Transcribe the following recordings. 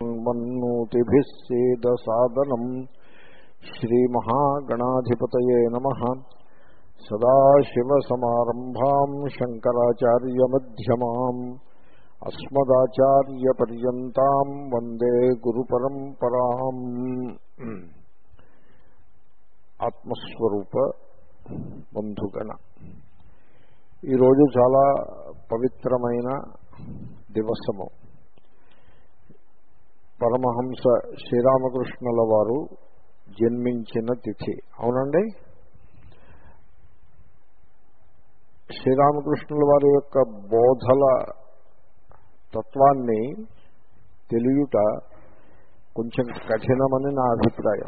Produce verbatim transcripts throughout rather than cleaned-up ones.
మన్నూతిభిः సేద సాదనం శ్రీమహాగణాధిపతయే నమః. సదాశివసమారంభాం శంకరాచార్యమధ్యమాం అస్మదాచార్యపర్యంతాం వందే గురుపరంపరాం. ఆత్మస్వరూప బంధుగణ, ఈరోజు చాలా పవిత్రమైన దివసము. పరమహంస శ్రీరామకృష్ణుల వారు జన్మించిన తిథి. అవునండి, శ్రీరామకృష్ణుల వారి యొక్క బోధల తత్వాన్ని తెలియుట కొంచెం కఠినమని నా అభిప్రాయం.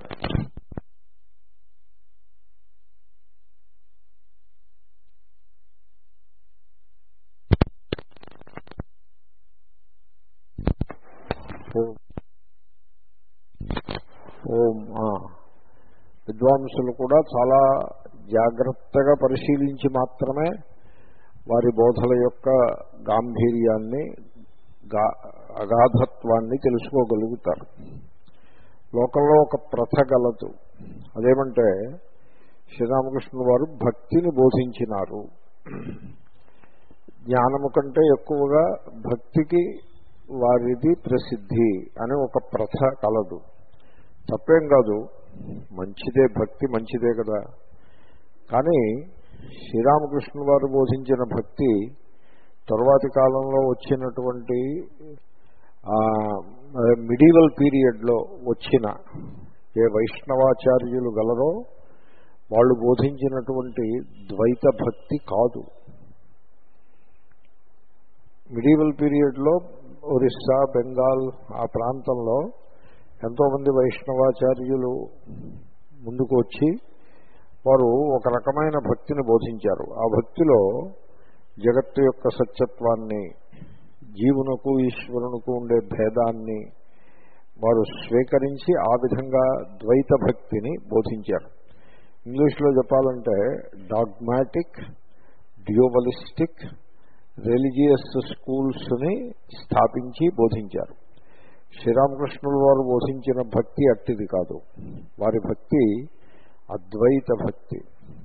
ఓం విద్వాంసులు కూడా చాలా జాగ్రత్తగా పరిశీలించి మాత్రమే వారి బోధల యొక్క గాంభీర్యాన్ని, అగాధత్వాన్ని తెలుసుకోగలుగుతారు. లోకంలో ఒక ప్రథ గలదు. అదేమంటే, శ్రీరామకృష్ణుల వారు భక్తిని బోధించినారు. జ్ఞానము కంటే ఎక్కువగా భక్తికి వారిది ప్రసిద్ధి అని ఒక ప్రథ కలదు. తప్పేం కాదు, మంచిదే, భక్తి మంచిదే కదా. కానీ శ్రీరామకృష్ణుల వారు బోధించిన భక్తి తరువాతి కాలంలో వచ్చినటువంటి మిడీవల్ పీరియడ్లో వచ్చిన ఏ వైష్ణవాచార్యులు గలరో వాళ్ళు బోధించినటువంటి ద్వైత భక్తి కాదు. మిడీవల్ పీరియడ్లో ఒరిస్సా, బెంగాల్ ఆ ప్రాంతంలో ఎంతోమంది వైష్ణవాచార్యులు ముందుకు వచ్చి వారు ఒక రకమైన భక్తిని బోధించారు. ఆ భక్తిలో జగత్తు యొక్క సత్యత్వాన్ని, జీవునకు ఈశ్వరునకు ఉండే భేదాన్ని వారు స్వీకరించి ఆ విధంగా ద్వైత భక్తిని బోధించారు. ఇంగ్లీష్లో చెప్పాలంటే డాగ్మాటిక్, డ్యూవలిస్టిక్ రిలీజియస్ స్కూల్స్ని స్థాపించి బోధించారు. శ్రీరామకృష్ణుల వారు బోధించిన భక్తి అట్టిది కాదు. వారి భక్తి అద్వైత భక్తి.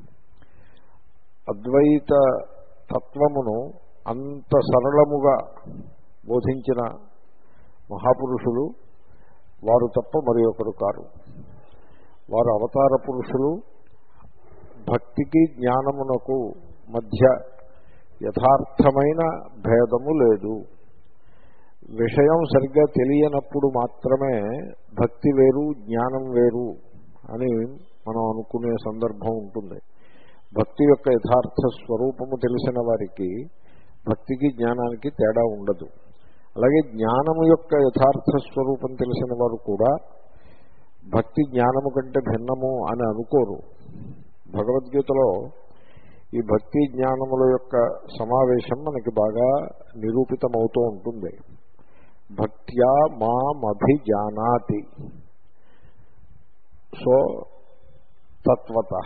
అద్వైత తత్వమును అంత సరళముగా బోధించిన మహాపురుషులు వారు తప్ప మరి ఒకరు కారు. వారు అవతార పురుషులు. భక్తికి జ్ఞానమునకు మధ్య యథార్థమైన భేదము లేదు. విషయం సరిగ్గా తెలియనప్పుడు మాత్రమే భక్తి వేరు, జ్ఞానం వేరు అని మనం అనుకునే సందర్భం ఉంటుంది. భక్తి యొక్క యథార్థ స్వరూపము తెలిసిన వారికి భక్తికి జ్ఞానానికి తేడా ఉండదు. అలాగే జ్ఞానము యొక్క యథార్థ స్వరూపం తెలిసిన వారు కూడా భక్తి జ్ఞానము కంటే భిన్నము అని అనుకోరు. భగవద్గీతలో ఈ భక్తి జ్ఞానముల యొక్క సమావేశం మనకి బాగా నిరూపితమవుతూ ఉంటుంది. భక్త్యా మామభిజానాతి, సో తత్వతః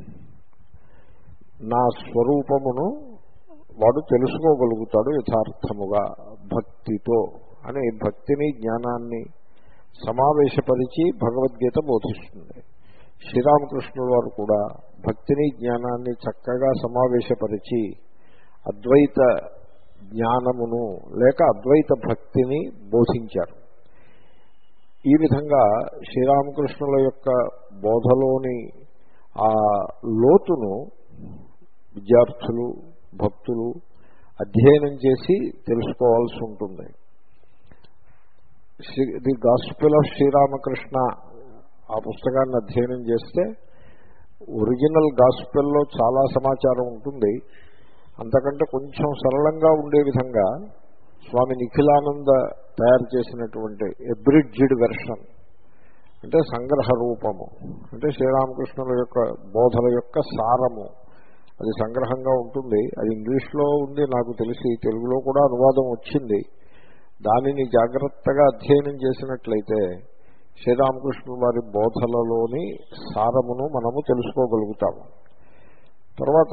నా స్వరూపమును వాడు తెలుసుకోగలుగుతాడు యథార్థముగా భక్తితో అని భక్తిని జ్ఞానాన్ని సమావేశపరిచి భగవద్గీత బోధిస్తుంది. శ్రీరామకృష్ణుల వారు కూడా భక్తిని జ్ఞానాన్ని చక్కగా సమావేశపరిచి అద్వైత జ్ఞానమును లేక అద్వైత భక్తిని బోధించారు. ఈ విధంగా శ్రీరామకృష్ణుల యొక్క బోధలోని ఆ లోతును విద్యార్థులు, భక్తులు అధ్యయనం చేసి తెలుసుకోవాల్సి ఉంటుంది. ది గాస్పెల్ ఆఫ్ శ్రీరామకృష్ణ ఆ పుస్తకాన్ని అధ్యయనం చేస్తే ఒరిజినల్ గాస్పెల్లో చాలా సమాచారం ఉంటుంది. అంతకంటే కొంచెం సరళంగా ఉండే విధంగా స్వామి నిఖిలానంద తయారు చేసినటువంటి ఎబ్రిడ్జ్డ్ వెర్షన్, అంటే సంగ్రహ రూపము, అంటే శ్రీరామకృష్ణుల యొక్క బోధల యొక్క సారము, అది సంగ్రహంగా ఉంటుంది. అది ఇంగ్లీష్లో ఉంది నాకు తెలిసి, తెలుగులో కూడా అనువాదం వచ్చింది. దానిని జాగ్రత్తగా అధ్యయనం చేసినట్లయితే శ్రీరామకృష్ణుల వారి బోధలలోని సారమును మనము తెలుసుకోగలుగుతాము. తర్వాత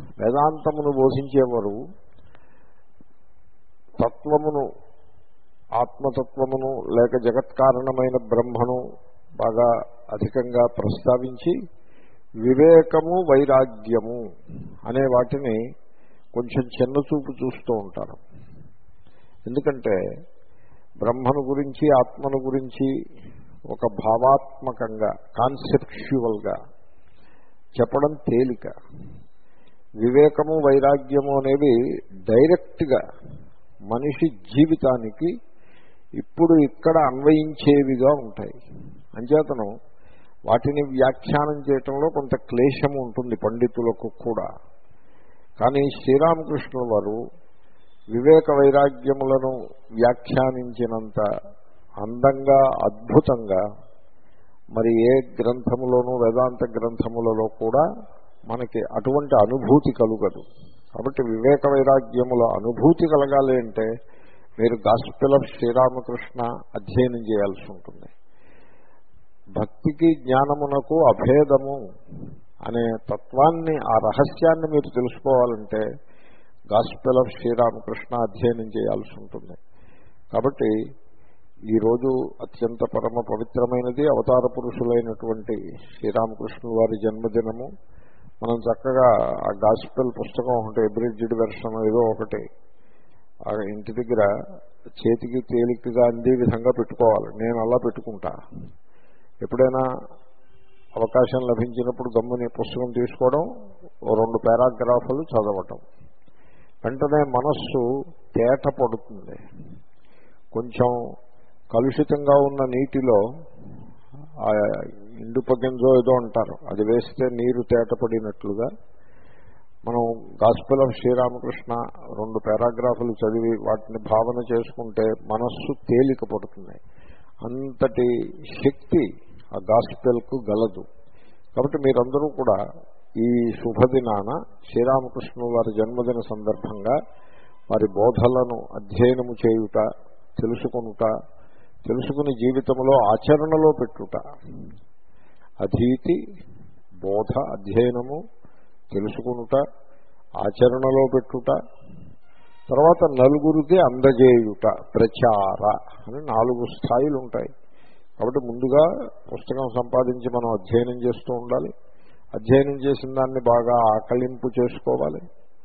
వేదాంతమును బోధించేవారు తత్వమును ఆత్మతత్వమును లేక జగత్కారణమైన బ్రహ్మను బాగా అధికంగా ప్రస్తావించి వివేకము వైరాగ్యము అనే వాటిని కొంచెం చిన్నచూపు చూస్తూ ఉంటారు. ఎందుకంటే బ్రహ్మను గురించి ఆత్మను గురించి ఒక భావాత్మకంగా కాన్సెప్చువల్గా చెప్పడం తేలిక. వివేకము వైరాగ్యము అనేవి డైరెక్ట్గా మనిషి జీవితానికి ఇప్పుడు ఇక్కడ అన్వయించేవిగా ఉంటాయి. అంచేతను వాటిని వ్యాఖ్యానం చేయటంలో కొంత క్లేశము ఉంటుంది పండితులకు కూడా. కానీ శ్రీరామకృష్ణుల వారు వివేక వైరాగ్యములను వ్యాఖ్యానించినంత అందంగా అద్భుతంగా మరి ఏ గ్రంథములోనూ వేదాంత గ్రంథములలో కూడా మనకి అటువంటి అనుభూతి కలుగదు. కాబట్టి వివేక వైరాగ్యముల అనుభూతి కలగాలి అంటే మీరు గాస్పెల్ ఆఫ్ శ్రీరామకృష్ణ అధ్యయనం చేయాల్సి ఉంటుంది. భక్తికి జ్ఞానమునకు అభేదము అనే తత్వాన్ని, ఆ రహస్యాన్ని మీరు తెలుసుకోవాలంటే గాస్పెల్ ఆఫ్ శ్రీరామకృష్ణ అధ్యయనం చేయాల్సి ఉంటుంది. కాబట్టి ఈరోజు అత్యంత పరమ పవిత్రమైనది అవతార పురుషులైనటువంటి శ్రీరామకృష్ణుల వారి జన్మదినము. మనం చక్కగా ఆ గాస్పెల్ పుస్తకం ఒకటి అబ్రిడ్జ్డ్ వెర్షన్ ఏదో ఒకటి ఆ ఇంటి దగ్గర చేతికి తేలికగా అందే విధంగా పెట్టుకోవాలి. నేను అలా పెట్టుకుంటా. ఎప్పుడైనా అవకాశం లభించినప్పుడు గమ్ముని పుస్తకం తీసుకోవడం, ఓ రెండు పారాగ్రాఫులు చదవటం, వెంటనే మనస్సు తేట పడుతుంది. కొంచెం కలుషితంగా ఉన్న నీటిలో ఇండుపగింజో ఏదో అంటారు, అది వేస్తే నీరు తేటపడినట్లుగా మనం గాస్పెల్ ఆఫ్ శ్రీరామకృష్ణ రెండు పారాగ్రాఫులు చదివి వాటిని భావన చేసుకుంటే మనస్సు తేలిక పడుతుంది. అంతటి శక్తి ఆ గాస్పెల్కు గలదు. కాబట్టి మీరందరూ కూడా ఈ శుభదినాన శ్రీరామకృష్ణుల వారి జన్మదిన సందర్భంగా వారి బోధలను అధ్యయనము చేయుట, తెలుసుకొనుట, తెలుసుకుని జీవితంలో ఆచరణలో పెట్టుట, అధీతి బోధ అధ్యయనము తెలుసుకునుట ఆచరణలో పెట్టుట, తర్వాత నలుగురికి అందజేయుట ప్రచార అని నాలుగు స్థాయిలు ఉంటాయి. కాబట్టి ముందుగా పుస్తకం సంపాదించి మనం అధ్యయనం చేస్తూ ఉండాలి. అధ్యయనం చేసిన దాన్ని బాగా ఆకలింపు చేసుకోవాలి.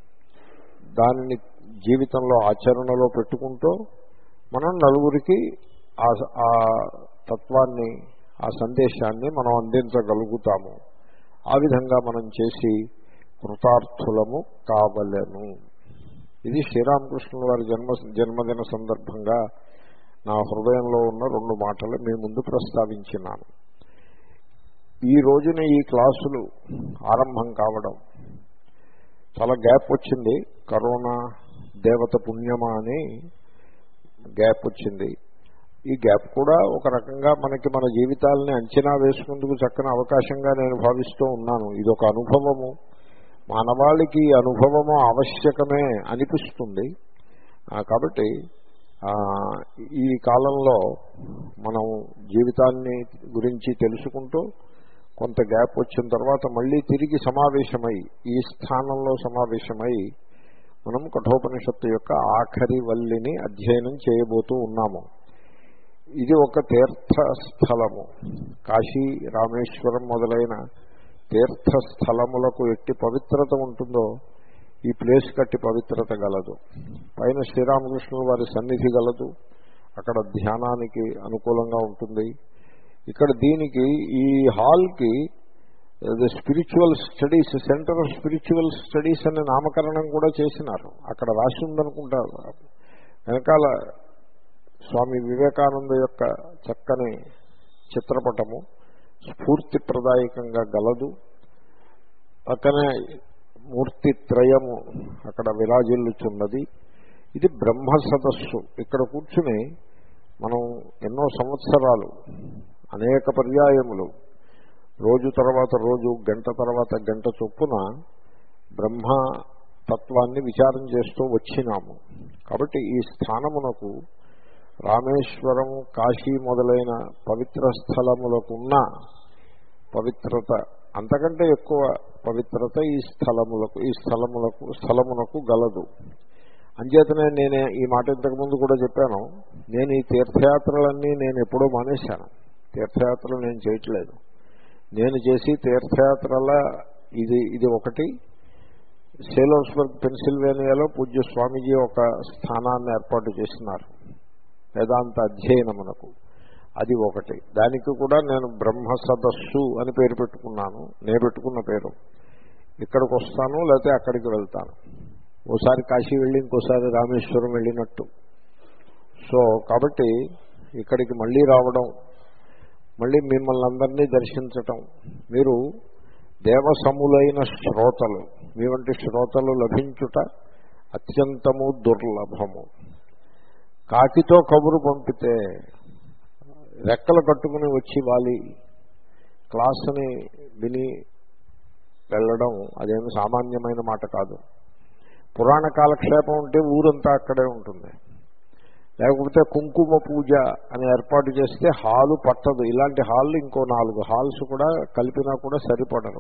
దానిని జీవితంలో ఆచరణలో పెట్టుకుంటూ మనం నలుగురికి ఆ తత్వాన్ని, ఆ సందేశాన్ని మనం అందించగలుగుతాము. ఆ విధంగా మనం చేసి కృతార్థులము కావలెను. ఇది శ్రీరామకృష్ణుల వారి జన్మ జన్మదిన సందర్భంగా నా హృదయంలో ఉన్న రెండు మాటలు మీ ముందు ప్రస్తావించినాను. ఈ రోజున ఈ క్లాసులు ఆరంభం కావడం చాలా గ్యాప్ వచ్చింది. కరోనా దేవత పుణ్యమా అని గ్యాప్ వచ్చింది. ఈ గ్యాప్ కూడా ఒక రకంగా మనకి మన జీవితాలని అంచనా వేసుకుందుకు చక్కని అవకాశంగా నేను భావిస్తూ ఉన్నాను. ఇది ఒక అనుభవము, మానవాళికి అనుభవము ఆవశ్యకమే అనిపిస్తుంది. కాబట్టి ఈ కాలంలో మనం జీవితాన్ని గురించి తెలుసుకుంటూ కొంత గ్యాప్ వచ్చిన తర్వాత మళ్ళీ తిరిగి సమావేశమై ఈ స్థానంలో సమావేశమై మనం కఠోపనిషత్తు యొక్క ఆఖరి వల్లిని అధ్యయనం చేయబోతూ ఉన్నాము. ఇది ఒక తీర్థస్థలము. కాశీ, రామేశ్వరం మొదలైన తీర్థస్థలములకు ఎట్టి పవిత్రత ఉంటుందో ఈ ప్లేస్ కట్టి పవిత్రత గలదు. పైన శ్రీరామకృష్ణుల వారి సన్నిధి గలదు, అక్కడ ధ్యానానికి అనుకూలంగా ఉంటుంది. ఇక్కడ దీనికి ఈ హాల్కి the spiritual studies centre of spiritual studies అనే నామకరణం కూడా చేసినారు. అక్కడ రాసి ఉందనుకుంటారు. వెనకాల స్వామి వివేకానంద యొక్క చక్కని చిత్రపటము స్ఫూర్తిప్రదాయకంగా గలదు. పక్కనే మూర్తి త్రయము అక్కడ విరాజిల్లుచున్నది. ఇది బ్రహ్మ సదస్సు. ఇక్కడ కూర్చుని మనం ఎన్నో సంవత్సరాలు అనేక పర్యాయములు రోజు తర్వాత రోజు గంట తర్వాత గంట చొప్పున బ్రహ్మతత్వాన్ని విచారం చేస్తూ వచ్చినాము. కాబట్టి ఈ స్థానమునకు రామేశ్వరం, కాశీ మొదలైన పవిత్ర స్థలములకున్న పవిత్రత అంతకంటే ఎక్కువ పవిత్రత ఈ స్థలములకు ఈ స్థలములకు స్థలమునకు గలదు. అంచేతనే నేనే ఈ మాట ఇంతకుముందు కూడా చెప్పాను, నేను ఈ తీర్థయాత్రలన్నీ నేను ఎప్పుడో మానేశాను. తీర్థయాత్రలు నేను చేయట్లేదు. నేను చేసి తీర్థయాత్రల ఇది ఇది ఒకటి. సేలోర్స్బర్గ్ పెన్సిల్వేనియాలో పూజ్య స్వామీజీ ఒక స్థానాన్ని ఏర్పాటు చేసినారు వేదాంత అధ్యయనమునకు, అది ఒకటి. దానికి కూడా నేను బ్రహ్మ సదస్సు అని పేరు పెట్టుకున్నాను. నేను పెట్టుకున్న పేరు. ఇక్కడికి వస్తాను, లేకపోతే అక్కడికి వెళ్తాను. ఓసారి కాశీ వెళ్ళి ఇంకోసారి రామేశ్వరం వెళ్ళినట్టు. సో కాబట్టి ఇక్కడికి మళ్ళీ రావడం, మళ్ళీ మిమ్మల్ని అందరినీ దర్శించటం. మీరు దేవసములైన శ్రోతలు, మీ వంటి శ్రోతలు లభించుట అత్యంతము దుర్లభము. కాకితో కబురు పంపితే రెక్కలు కట్టుకుని వచ్చి వాలి క్లాసుని విని వెళ్ళడం అదేమి సామాన్యమైన మాట కాదు. పురాణ కాలక్షేపం ఉంటే ఊరంతా అక్కడే ఉంటుంది. లేకపోతే కుంకుమ పూజ అని ఏర్పాటు చేస్తే హాలు పట్టదు. ఇలాంటి హాళ్ళు ఇంకో నాలుగు హాల్స్ కూడా కలిపినా కూడా సరిపడరు.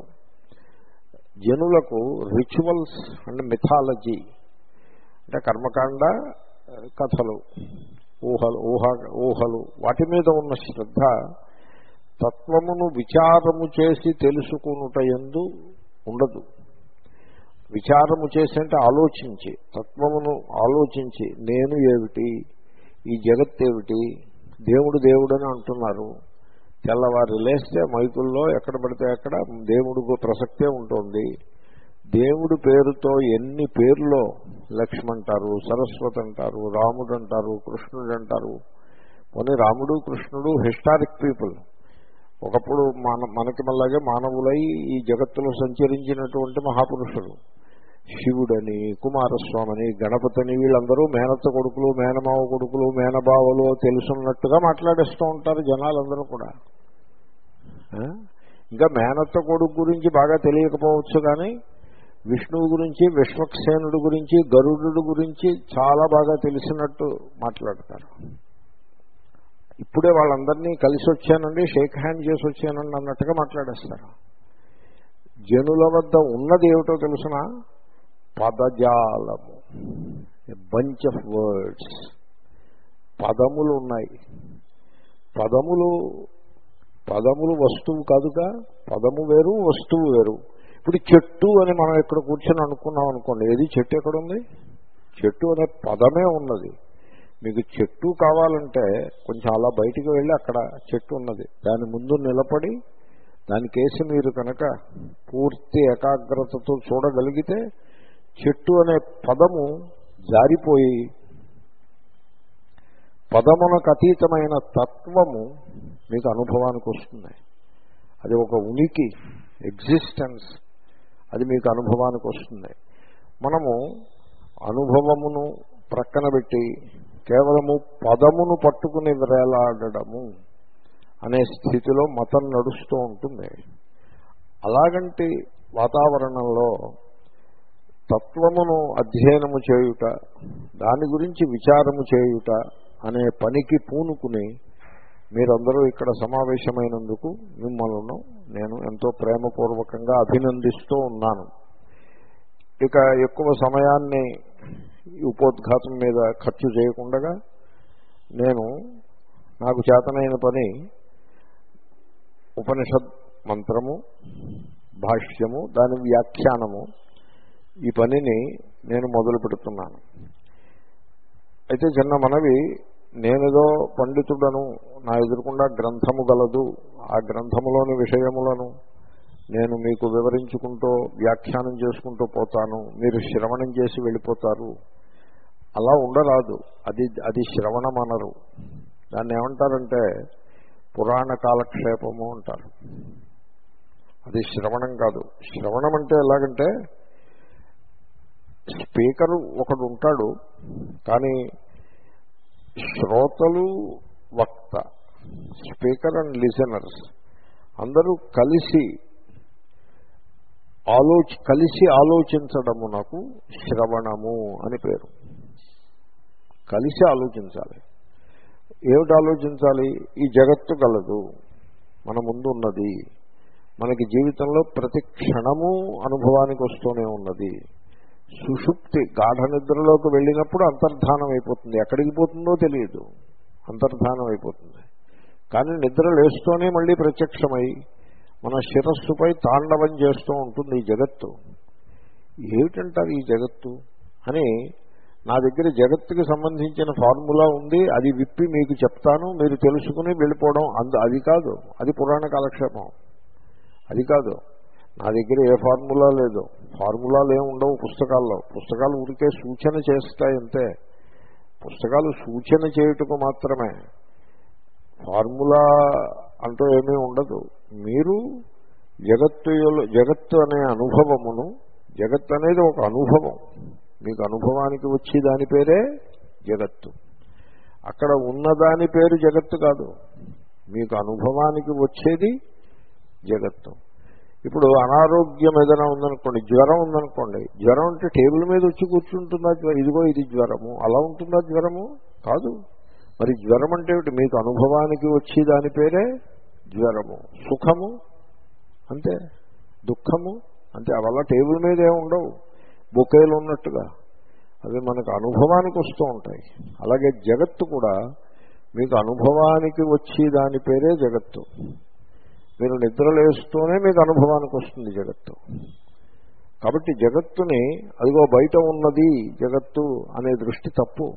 జనులకు రిచువల్స్ అండ్ మిథాలజీ అంటే కర్మకాండ కథలు, ఊహలు ఊహ ఊహలు వాటి మీద ఉన్న శ్రద్ధ తత్వమును విచారము చేసి తెలుసుకునుట యందు ఉండదు. విచారము చేసి అంటే ఆలోచించి, తత్వమును ఆలోచించి నేను ఏమిటి, ఈ జగత్ ఏమిటి, దేవుడు దేవుడని అంటున్నారు. తెల్లవారు లేస్తే మైకుల్లో ఎక్కడ పడితే అక్కడ దేవుడు ప్రసక్తే ఉంటుంది. దేవుడి పేరుతో ఎన్ని పేర్లో లక్ష్మి అంటారు, సరస్వతి అంటారు, రాముడు అంటారు, కృష్ణుడు అంటారు. కొన్ని రాముడు కృష్ణుడు హిస్టారిక్ పీపుల్, ఒకప్పుడు మన మనకి మళ్ళాగే మానవులై ఈ జగత్తులో సంచరించినటువంటి మహాపురుషులు. శివుడని, కుమారస్వామిని, గణపతిని, వీళ్ళందరూ మేనత్త కొడుకులు, మేనమావ కొడుకులు, మేనబావలు తెలుసున్నట్టుగా మాట్లాడేస్తూ ఉంటారు జనాలందరూ కూడా. ఇంకా మేనత్త కొడుకు గురించి బాగా తెలియకపోవచ్చు, కానీ విష్ణువు గురించి, విశ్వక్సేనుడి గురించి, గరుడు గురించి చాలా బాగా తెలిసినట్టు మాట్లాడతారు. ఇప్పుడే వాళ్ళందరినీ కలిసి వచ్చానండి, షేక్ హ్యాండ్ చేసి వచ్చానండి అన్నట్టుగా మాట్లాడేస్తారు. జనుల వద్ద ఉన్నది ఏమిటో తెలుసునా? పదజాలము, బంచ్ ఆఫ్ వర్డ్స్. పదములు ఉన్నాయి. పదములు పదములు వస్తువు కాదుగా. పదము వేరు, వస్తువు వేరు. ఇప్పుడు చెట్టు అని మనం ఇక్కడ కూర్చొని అనుకున్నాం అనుకోండి, ఏది చెట్టు ఎక్కడుంది? చెట్టు అనే పదమే ఉన్నది. మీకు చెట్టు కావాలంటే కొంచెం అలా బయటికి వెళ్ళి అక్కడ చెట్టు ఉన్నది, దాని ముందు నిలబడి దానికేసి మీరు కనుక పూర్తి ఏకాగ్రతతో చూడగలిగితే చెట్టు అనే పదము జారిపోయి పదమునకు అతీతమైన తత్వము మీకు అనుభవానికి వస్తుంది. అది ఒక ఉనికి, ఎగ్జిస్టెన్స్, అది మీకు అనుభవానికి వస్తుంది. మనము అనుభవమును ప్రక్కన పెట్టి కేవలము పదమును పట్టుకుని వేలాడడము అనే స్థితిలో మతం నడుస్తూ ఉంటుంది. అలాగంటి వాతావరణంలో తత్వమును అధ్యయనము చేయుట, దాని గురించి విచారము చేయుట అనే పనికి పూనుకుని మీరందరూ ఇక్కడ సమావేశమైనందుకు మిమ్మల్ని నేను ఎంతో ప్రేమపూర్వకంగా అభినందిస్తూ ఉన్నాను. ఇక ఎక్కువ సమయాన్ని ఉపోద్ఘాతం మీద ఖర్చు చేయకుండా నేను నాకు చేతనైన పని ఉపనిషద్ మంత్రము, భాష్యము, దాని వ్యాఖ్యానము, ఈ పనిని నేను మొదలు పెడుతున్నాను. అయితే చిన్న మనవి, నేనేదో పండితుడను, నా ఎదురుకుండా గ్రంథము గలదు, ఆ గ్రంథములోని విషయములను నేను మీకు వివరించుకుంటూ వ్యాఖ్యానం చేసుకుంటూ పోతాను, మీరు శ్రవణం చేసి వెళ్ళిపోతారు, అలా ఉండరాదు. అది అది శ్రవణం అనరు. దాన్ని ఏమంటారంటే పురాణ కాలక్షేపము అంటారు. అది శ్రవణం కాదు. శ్రవణం అంటే ఎలాగంటే స్పీకరు ఒకడు ఉంటాడు, కానీ శ్రోతలు, వక్త, స్పీకర్ అండ్ లిజనర్స్ అందరూ కలిసి ఆలోచ కలిసి ఆలోచించడము నాకు శ్రవణము అని పేరు. కలిసి ఆలోచించాలి. ఏమిటి ఆలోచించాలి? ఈ జగత్తు గలదు, మన ముందు ఉన్నది, మనకి జీవితంలో ప్రతి క్షణము అనుభవానికి వస్తూనే ఉన్నది. సుషుప్తి గాఢ నిద్రలోకి వెళ్ళినప్పుడు అంతర్ధానం అయిపోతుంది. ఎక్కడికి పోతుందో తెలియదు, అంతర్ధానం అయిపోతుంది. కానీ నిద్ర లేస్తూనే మళ్ళీ ప్రత్యక్షమై మన శిరస్సుపై తాండవం చేస్తూ ఉంటుంది ఈ జగత్తు. ఏమిటంటారు ఈ జగత్తు అని నా దగ్గర జగత్తుకి సంబంధించిన ఫార్ములా ఉంది, అది విప్పి మీకు చెప్తాను, మీరు తెలుసుకుని వెళ్ళిపోవడం అందు అది కాదు. అది పురాణ కాలక్షేపం, అది కాదు. నా దగ్గర ఏ ఫార్ములా లేదు. ఫార్ములాలు ఏమి ఉండవు పుస్తకాల్లో. పుస్తకాలు ఊరికే సూచన చేస్తాయంతే. పుస్తకాలు సూచన చేయుటకు మాత్రమే, ఫార్ములా అంటూ ఏమీ ఉండదు. మీరు జగత్తు జగత్తు అనే అనుభవమును, జగత్తు అనేది ఒక అనుభవం, మీకు అనుభవానికి వచ్చి దాని పేరే జగత్తు. అక్కడ ఉన్నదాని పేరు జగత్తు కాదు, మీకు అనుభవానికి వచ్చేది జగత్తు. ఇప్పుడు అనారోగ్యం ఏదైనా ఉందనుకోండి, జ్వరం ఉందనుకోండి, జ్వరం అంటే టేబుల్ మీద వచ్చి కూర్చుంటుందా జ్వరం, ఇదిగో ఇది జ్వరము అలా ఉంటుందా జ్వరము కాదు. మరి జ్వరం అంటే ఏమిటి? మీకు అనుభవానికి వచ్చి దాని పేరే జ్వరము. సుఖము అంతే, దుఃఖము అంతే. అవల్ల టేబుల్ మీద ఏమి ఉండవు, బొకేలు ఉన్నట్టుగా అవి మనకు అనుభవానికి వస్తూ ఉంటాయి. అలాగే జగత్తు కూడా మీకు అనుభవానికి వచ్చి దాని పేరే జగత్తు. మీరు నిద్రలేస్తూనే మీకు అనుభవానికి వస్తుంది జగత్తు. కాబట్టి జగత్తుని అదిగో బయట ఉన్నది జగత్తు అనే దృష్టి తప్పు.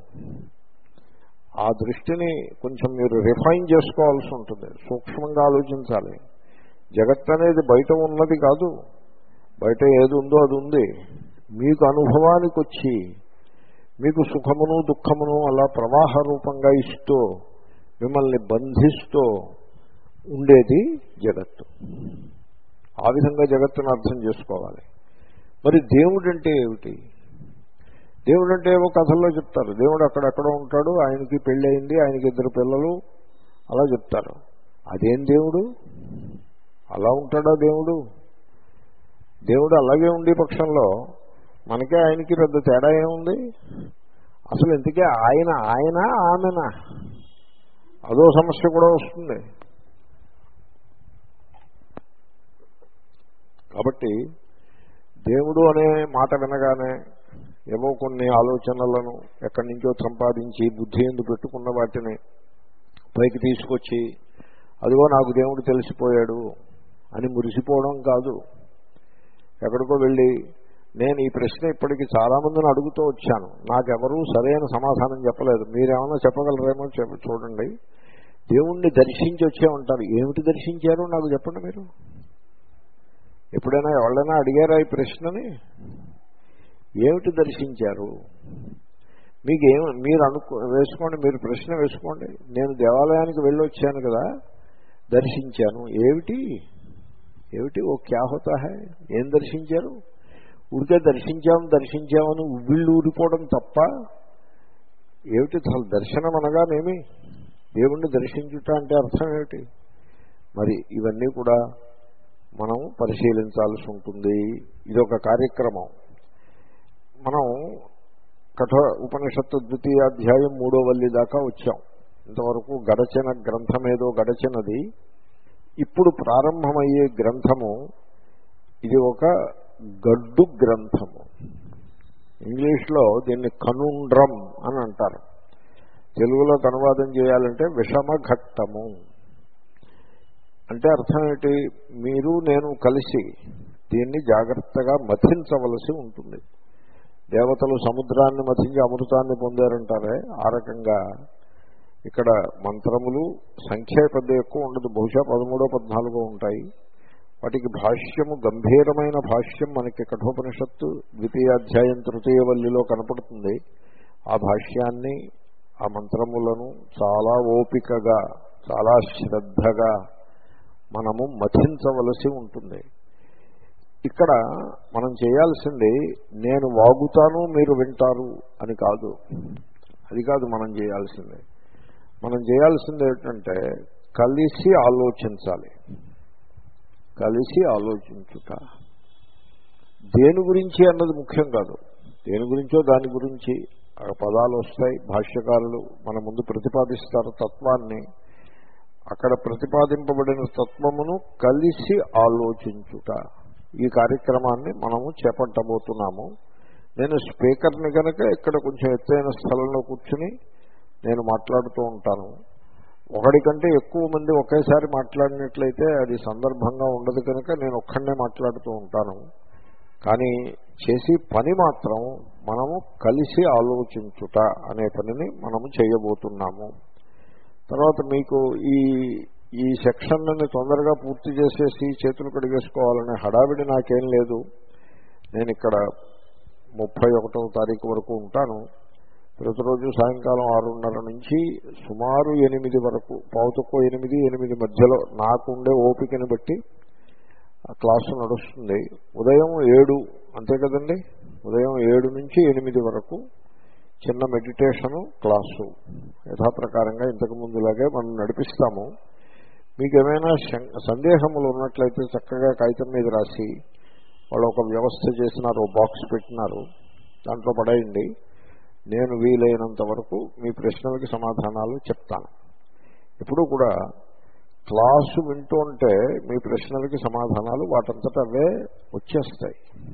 ఆ దృష్టిని కొంచెం మీరు రిఫైన్ చేసుకోవాల్సి ఉంటుంది, సూక్ష్మంగా ఆలోచించాలి. జగత్ అనేది బయట ఉన్నది కాదు, బయట ఏది ఉందో అది ఉంది. మీకు అనుభవానికి వచ్చి మీకు సుఖమును దుఃఖమును అలా ప్రవాహ రూపంగా ఇస్తూ మిమ్మల్ని బంధిస్తూ ఉండేది జగత్తు. ఆ విధంగా జగత్తును అర్థం చేసుకోవాలి. మరి దేవుడు అంటే ఏమిటి? దేవుడు అంటే ఏవో కథల్లో చెప్తారు. దేవుడు అక్కడెక్కడో ఉంటాడు, ఆయనకి పెళ్ళి అయింది, ఆయనకి ఇద్దరు పిల్లలు, అలా చెప్తారు. అదేం దేవుడు? అలా ఉంటాడా దేవుడు? దేవుడు అలాగే ఉండే పక్షంలో మనకే ఆయనకి పెద్ద తేడా ఏముంది? అసలు ఇంతకీ ఆయన ఆయన ఆమెనా? అదో సమస్య కూడా వస్తుంది. కాబట్టి దేవుడు అనే మాట వినగానే ఏవో కొన్ని ఆలోచనలను ఎక్కడి నుంచో సంపాదించి బుద్ధి ఎందు పెట్టుకున్న వాటిని పైకి తీసుకొచ్చి అదిగో నాకు దేవుడు తెలిసిపోయాడు అని మురిసిపోవడం కాదు. ఎక్కడికో వెళ్ళి నేను ఈ ప్రశ్న ఇప్పటికీ చాలామందిని అడుగుతూ వచ్చాను, నాకెవరూ సరైన సమాధానం చెప్పలేదు. మీరేమన్నా చెప్పగలరేమో చెప్ప చూడండి. దేవుణ్ణి దర్శించి వచ్చే ఉంటారు. ఏమిటి దర్శించారు నాకు చెప్పండి. మీరు ఎప్పుడైనా ఎవరైనా అడిగారా ఈ ప్రశ్నని? ఏమిటి దర్శించారు? మీకు ఏం మీరు అనుకో వేసుకోండి, మీరు ప్రశ్న వేసుకోండి. నేను దేవాలయానికి వెళ్ళి వచ్చాను కదా, దర్శించాను. ఏమిటి ఏమిటి ఓ క్యా హోతా హై? ఏం దర్శించారు? ఊరికే దర్శించాము దర్శించామని ఉవ్విళ్ళు ఊరిపోవడం తప్ప ఏమిటి అసలు దర్శనం అనగానేమి? దేవుణ్ణి దర్శించుట అంటే అర్థం ఏమిటి? మరి ఇవన్నీ కూడా మనం పరిశీలించాల్సి ఉంటుంది. ఇదొక కార్యక్రమం. మనం కఠోర ఉపనిషత్తు ద్వితీయాధ్యాయం మూడో వల్లి దాకా వచ్చాం. ఇంతవరకు గడచిన గ్రంథం ఏదో గడచినది. ఇప్పుడు ప్రారంభమయ్యే గ్రంథము ఇది ఒక గడ్డు గ్రంథము. ఇంగ్లీష్లో దీన్ని కనుండ్రం అని అంటారు. తెలుగులో అనువాదం చేయాలంటే విషమఘట్టము అంటే అర్థం ఏంటి? మీరు నేను కలిసి దీన్ని జాగ్రత్తగా మథించవలసి ఉంటుంది. దేవతలు సముద్రాన్ని మథించి అమృతాన్ని పొందారంటారే, ఆ రకంగా ఇక్కడ మంత్రములు సంఖ్య పెద్ద ఎక్కువ ఉండదు, బహుశా పదమూడో పద్నాలుగో ఉంటాయి. వాటికి భాష్యము గంభీరమైన భాష్యం మనకి కఠోపనిషత్తు ద్వితీయాధ్యాయం తృతీయ వల్లిలో కనపడుతుంది. ఆ భాష్యాన్ని ఆ మంత్రములను చాలా ఓపికగా చాలా శ్రద్ధగా మనము మథించవలసి ఉంటుంది. ఇక్కడ మనం చేయాల్సింది నేను వాగుతాను మీరు వింటారు అని కాదు. అది కాదు మనం చేయాల్సింది. మనం చేయాల్సింది ఏంటంటే కలిసి ఆలోచించాలి. కలిసి ఆలోచించుట. దేని గురించి అన్నది ముఖ్యం కాదు. దేని గురించో దాని గురించి పదాలు వస్తాయి. భాష్యకారులు మన ముందు ప్రతిపాదిస్తారు తత్వాన్ని. అక్కడ ప్రతిపాదింపబడిన తత్వమును కలిసి ఆలోచించుట. ఈ కార్యక్రమాన్ని మనము చేపట్టబోతున్నాము. నేను స్పీకర్ని కనుక ఇక్కడ కొంచెం ఎత్తైన స్థలంలో కూర్చుని నేను మాట్లాడుతూ ఉంటాను. ఒకటి కంటే ఎక్కువ మంది ఒకేసారి మాట్లాడినట్లయితే అది సందర్భంగా ఉండదు కనుక నేను ఒక్కడనే మాట్లాడుతూ ఉంటాను. కానీ చేసి పని మాత్రం మనము కలిసి ఆలోచించుట అనే పనిని మనము చేయబోతున్నాము. తర్వాత మీకు ఈ ఈ సెక్షన్లని తొందరగా పూర్తి చేసేసి చేతులు కడిగేసుకోవాలనే హడావిడి నాకేం లేదు. నేను ఇక్కడ ముప్పై ఒకటవ తారీఖు వరకు ఉంటాను. ప్రతిరోజు సాయంకాలం ఆరున్నర నుంచి సుమారు ఎనిమిది వరకు, పావుతక్కువ ఎనిమిది ఎనిమిది మధ్యలో నాకుండే ఓపికని బట్టి క్లాసు నడుస్తుంది. ఉదయం ఏడు అంతే కదండి, ఉదయం ఏడు నుంచి ఎనిమిది వరకు చిన్న మెడిటేషను క్లాసు యథాప్రకారంగా ఇంతకు ముందులాగే మనం నడిపిస్తాము. మీకు ఏమైనా సందేహములు ఉన్నట్లయితే చక్కగా కాగితం మీద రాసి వాళ్ళు ఒక వ్యవస్థ చేసినారు, బాక్స్ పెట్టినారు, దాంట్లో పడేయండి. నేను వీలైనంత వరకు మీ ప్రశ్నలకి సమాధానాలు చెప్తాను. ఎప్పుడూ కూడా క్లాసు వింటూ ఉంటే మీ ప్రశ్నలకి సమాధానాలు వాటంతట అవే వచ్చేస్తాయి.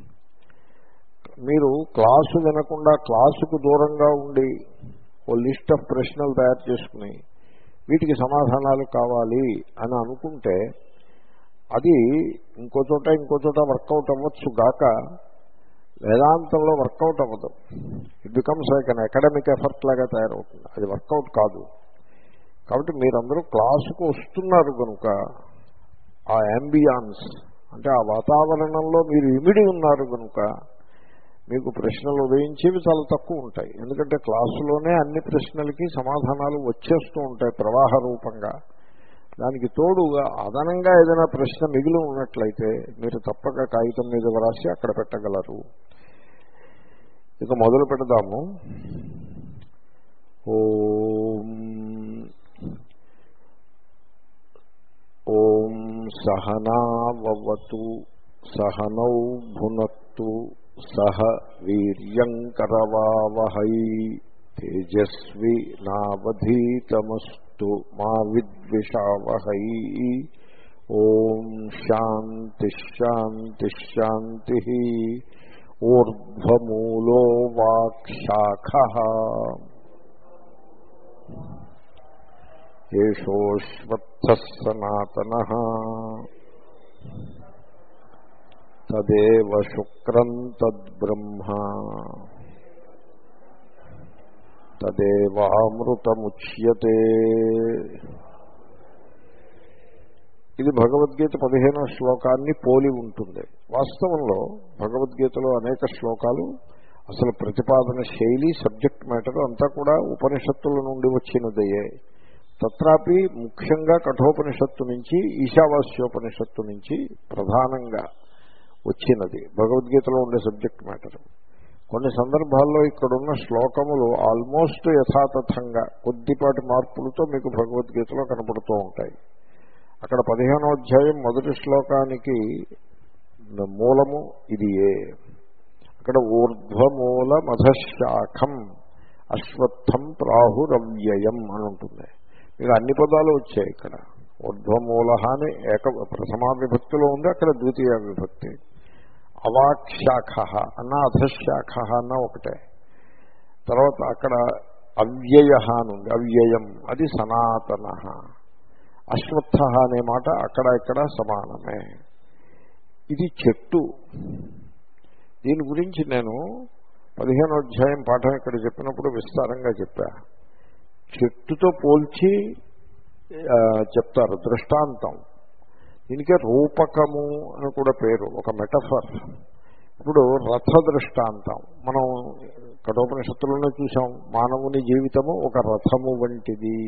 మీరు క్లాసు వినకుండా క్లాసుకు దూరంగా ఉండి ఓ లిస్ట్ ఆఫ్ ప్రశ్నలు తయారు చేసుకుని వీటికి సమాధానాలు కావాలి అని అనుకుంటే అది ఇంకో చోట ఇంకో చోట వర్కౌట్ అవ్వచ్చు గాక వేదాంతంలో వర్కౌట్ అవ్వదు. It becomes like an academic effort లాగా తయారవుతుంది, అది వర్కౌట్ కాదు. కాబట్టి మీరందరూ క్లాసుకు వస్తున్నారు కనుక ఆ యాంబియాన్స్ అంటే ఆ వాతావరణంలో మీరు ఇమిడి ఉన్నారు కనుక మీకు ప్రశ్నలు ఉదయించేవి చాలా తక్కువ ఉంటాయి. ఎందుకంటే క్లాసులోనే అన్ని ప్రశ్నలకి సమాధానాలు వచ్చేస్తూ ఉంటాయి ప్రవాహ రూపంగా. దానికి తోడుగా అదనంగా ఏదైనా ప్రశ్న మిగిలి ఉన్నట్లయితే మీరు తప్పక కాగితం మీద వ్రాసి అక్కడ పెట్టగలరు. ఇక మొదలు పెడదాము. ఓం ఓం సహనావతు సహనౌ భునత్తు సహ వీర్యంకరవావహై తేజస్వి నావధీతమస్తు మా విద్విషావహై. ఓం శాంతి శాంతి శాంతి. ఊర్ధ్వమూలో వాక్శాఖః ఏషోశ్వత్థః సనాతనః తదేవ శుక్రం తద్బ్రహ్మ తదేవామృతముచ్యతే. ఇది భగవద్గీత పదిహేనవ శ్లోకాన్ని పోలి ఉంటుంది. వాస్తవంలో భగవద్గీతలో అనేక శ్లోకాలు అసలు ప్రతిపాదన శైలి, సబ్జెక్ట్ మ్యాటర్ అంతా కూడా ఉపనిషత్తుల నుండి వచ్చినదయ్యే. తత్రాపి ముఖ్యంగా కఠోపనిషత్తు నుంచి ఈశావాస్యోపనిషత్తు నుంచి ప్రధానంగా వచ్చినది భగవద్గీతలో ఉండే సబ్జెక్ట్ మ్యాటర్. కొన్ని సందర్భాల్లో ఇక్కడున్న శ్లోకములు ఆల్మోస్ట్ యథాతథంగా కొద్దిపాటి మార్పులతో మీకు భగవద్గీతలో కనపడుతూ ఉంటాయి. అక్కడ పదిహేనో అధ్యాయం మొదటి శ్లోకానికి మూలము ఇది ఏ. అక్కడ ఊర్ధ్వమూల మధశాఖం అశ్వత్థం ప్రాహురవ్యయం అని ఉంటుంది. మీకు అన్ని పదాలు వచ్చాయి. ఇక్కడ ఊర్ధ్వమూల అని ఏక ప్రథమా విభక్తిలో ఉంది, అక్కడ ద్వితీయ విభక్తి. అవాక్శాఖ అన్న అధశాఖ అన్న ఒకటే. తర్వాత అక్కడ అవ్యయ అని ఉంది, అవ్యయం అది సనాతన. అశ్వత్థ అనే మాట అక్కడ ఇక్కడ సమానమే. ఇది చెట్టు. దీని గురించి నేను పదిహేనో అధ్యాయం పాఠం ఇక్కడ చెప్పినప్పుడు విస్తారంగా చెప్పా. చెట్టుతో పోల్చి చెప్తారు దృష్టాంతం. దీనికే రూపకము అని కూడా పేరు, ఒక మెటఫర్. ఇప్పుడు రథ దృష్టాంతం మనం కఠోపనిషత్తులోనే చూసాం. మానవుని జీవితము ఒక రథము వంటిది.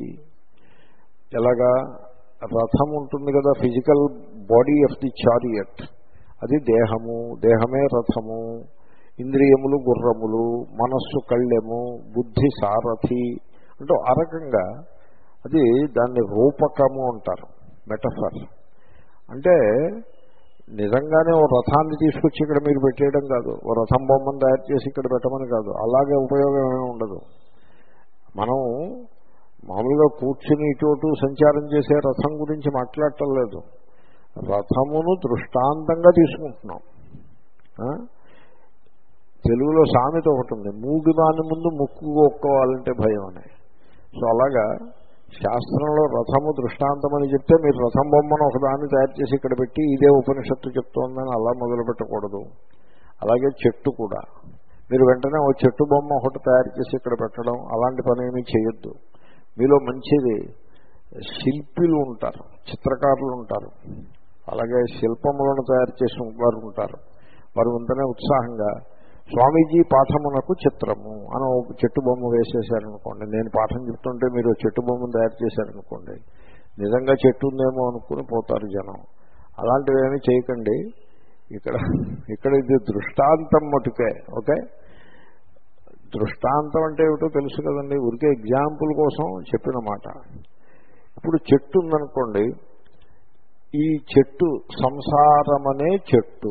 ఎలాగా రథం ఉంటుంది కదా, physical body of the chariot, అది దేహము, దేహమే రథము, ఇంద్రియములు గుర్రములు, మనస్సు కళ్ళెము, బుద్ధి సారథి అంటూ ఆ రకంగా అది దాన్ని రూపకము అంటారు, మెటఫర్. అంటే నిజంగానే ఓ రథాన్ని తీసుకొచ్చి ఇక్కడ మీరు పెట్టేయడం కాదు, ఓ రథం బొమ్మను తయారు చేసి ఇక్కడ పెట్టమని కాదు, అలాగే ఉపయోగం ఏమీ ఉండదు. మనం మామూలుగా కూర్చుని ఇటు సంచారం చేసే రథం గురించి మాట్లాడటం లేదు. రథమును దృష్టాంతంగా తీసుకుంటున్నాం. తెలుగులో సామెత ఒకటి ఉంది, మూగి దాని ముందు ముక్కు ఒక్కోవాలంటే భయం అని. సో అలాగా శాస్త్రంలో రథము దృష్టాంతం అని చెప్తే మీరు రథం బొమ్మను ఒకదాన్ని తయారు చేసి ఇక్కడ పెట్టి ఇదే ఉపనిషత్తు చెప్తోందని అలా మొదలు పెట్టకూడదు. అలాగే చెట్టు కూడా మీరు వెంటనే ఓ చెట్టు బొమ్మ ఒకటి తయారు చేసి ఇక్కడ పెట్టడం అలాంటి పని ఏమీ చేయొద్దు. మీలో మంచిది శిల్పులు ఉంటారు, చిత్రకారులు ఉంటారు, అలాగే శిల్పములను తయారు చేసిన వారు ఉంటారు. వారు వెంటనే ఉత్సాహంగా స్వామీజీ పాఠమునకు చిత్రము అని ఒక చెట్టు బొమ్మ వేసేసారనుకోండి, నేను పాఠం చెప్తుంటే మీరు చెట్టు బొమ్మను తయారు చేశారనుకోండి, నిజంగా చెట్టు ఉందేమో అనుకుని పోతారు జనం. అలాంటివి ఏమీ చేయకండి. ఇక్కడ ఇక్కడ ఇది దృష్టాంతం మటుకే. ఓకే, దృష్టాంతం అంటే ఏమిటో తెలుసు కదండి, ఊరికే ఎగ్జాంపుల్ కోసం చెప్పిన మాట. ఇప్పుడు చెట్టు ఉందనుకోండి, ఈ చెట్టు సంసారమనే చెట్టు,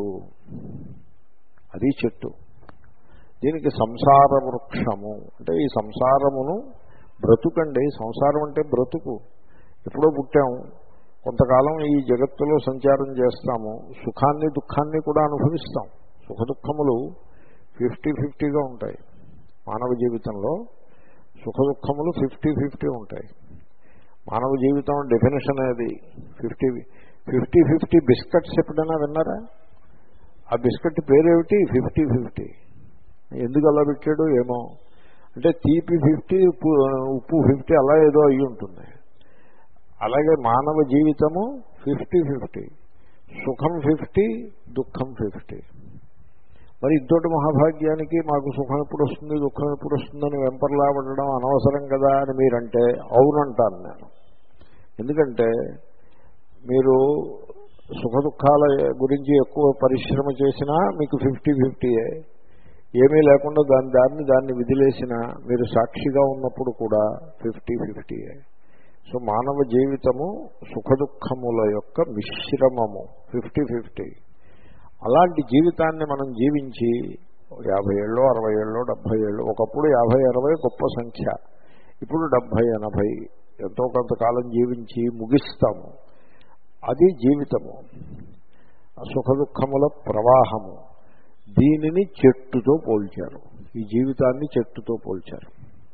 అది చెట్టు. దీనికి సంసార వృక్షము అంటే ఈ సంసారమును బ్రతుకండి. సంసారం అంటే బ్రతుకు. ఎప్పుడో పుట్టాము, కొంతకాలం ఈ జగత్తులో సంచారం చేస్తాము, సుఖాన్ని దుఃఖాన్ని కూడా అనుభవిస్తాం. సుఖ దుఃఖములు ఫిఫ్టీ ఫిఫ్టీగా ఉంటాయి. మానవ జీవితంలో సుఖ దుఃఖములు ఫిఫ్టీ ఫిఫ్టీ ఉంటాయి. మానవ జీవితం డెఫినేషన్ అది ఫిఫ్టీ ఫిఫ్టీ ఫిఫ్టీ బిస్కెట్స్ ఎప్పుడైనా విన్నారా? ఆ బిస్కెట్ పేరేమిటి? Fifty fifty. ఎందుకు అలా పెట్టాడు ఏమో, అంటే తీపి ఫిఫ్టీ ఉప్పు ఉప్పు ఫిఫ్టీ అలా ఏదో అయ్యి ఉంటుంది. అలాగే మానవ జీవితము ఫిఫ్టీ ఫిఫ్టీ, సుఖం ఫిఫ్టీ, దుఃఖం ఫిఫ్టీ. మరి ఇంతటి మహాభాగ్యానికి మాకు సుఖం ఎప్పుడు వస్తుంది దుఃఖం ఎప్పుడు వస్తుందని వెంపర్లాపడడం అనవసరం కదా అని మీరంటే అవునంటాను నేను. ఎందుకంటే మీరు సుఖ దుఃఖాల గురించి ఎక్కువ పరిశ్రమ చేసినా మీకు ఫిఫ్టీ ఫిఫ్టీయే, ఏమీ లేకుండా దాని దాన్ని దాన్ని విదిలేసినా మీరు సాక్షిగా ఉన్నప్పుడు కూడా ఫిఫ్టీ ఫిఫ్టీయే. సో మానవ జీవితము సుఖ దుఃఖముల యొక్క మిశ్రమము ఫిఫ్టీ ఫిఫ్టీ. అలాంటి జీవితాన్ని మనం జీవించి యాభై ఏళ్ళు అరవై ఏళ్ళు డెబ్భై ఏళ్ళు, ఒకప్పుడు యాభై అరవై గొప్ప సంఖ్య, ఇప్పుడు డెబ్భై ఎనభై ఎంతో కొంతకాలం జీవించి ముగిస్తాము. అది జీవితము, సుఖ దుఃఖముల ప్రవాహము. దీనిని చెట్టుతో పోల్చారు, ఈ జీవితాన్ని చెట్టుతో పోల్చారు.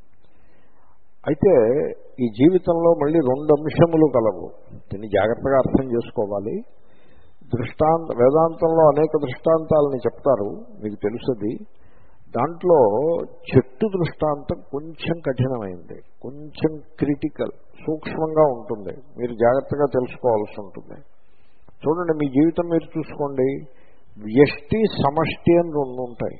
అయితే ఈ జీవితంలో మళ్ళీ రెండు అంశములు కలవు, దీన్ని జాగ్రత్తగా అర్థం చేసుకోవాలి. దృష్టాంత వేదాంతంలో అనేక దృష్టాంతాలని చెప్తారు, మీకు తెలుసుది. దాంట్లో చెట్టు దృష్టాంతం కొంచెం కఠినమైంది, కొంచెం క్రిటికల్, సూక్ష్మంగా ఉంటుంది, మీరు జాగ్రత్తగా తెలుసుకోవాల్సి ఉంటుంది. చూడండి, మీ జీవితం మీరు చూసుకోండి, వ్యష్టి సమష్టి అని రెండు ఉంటాయి.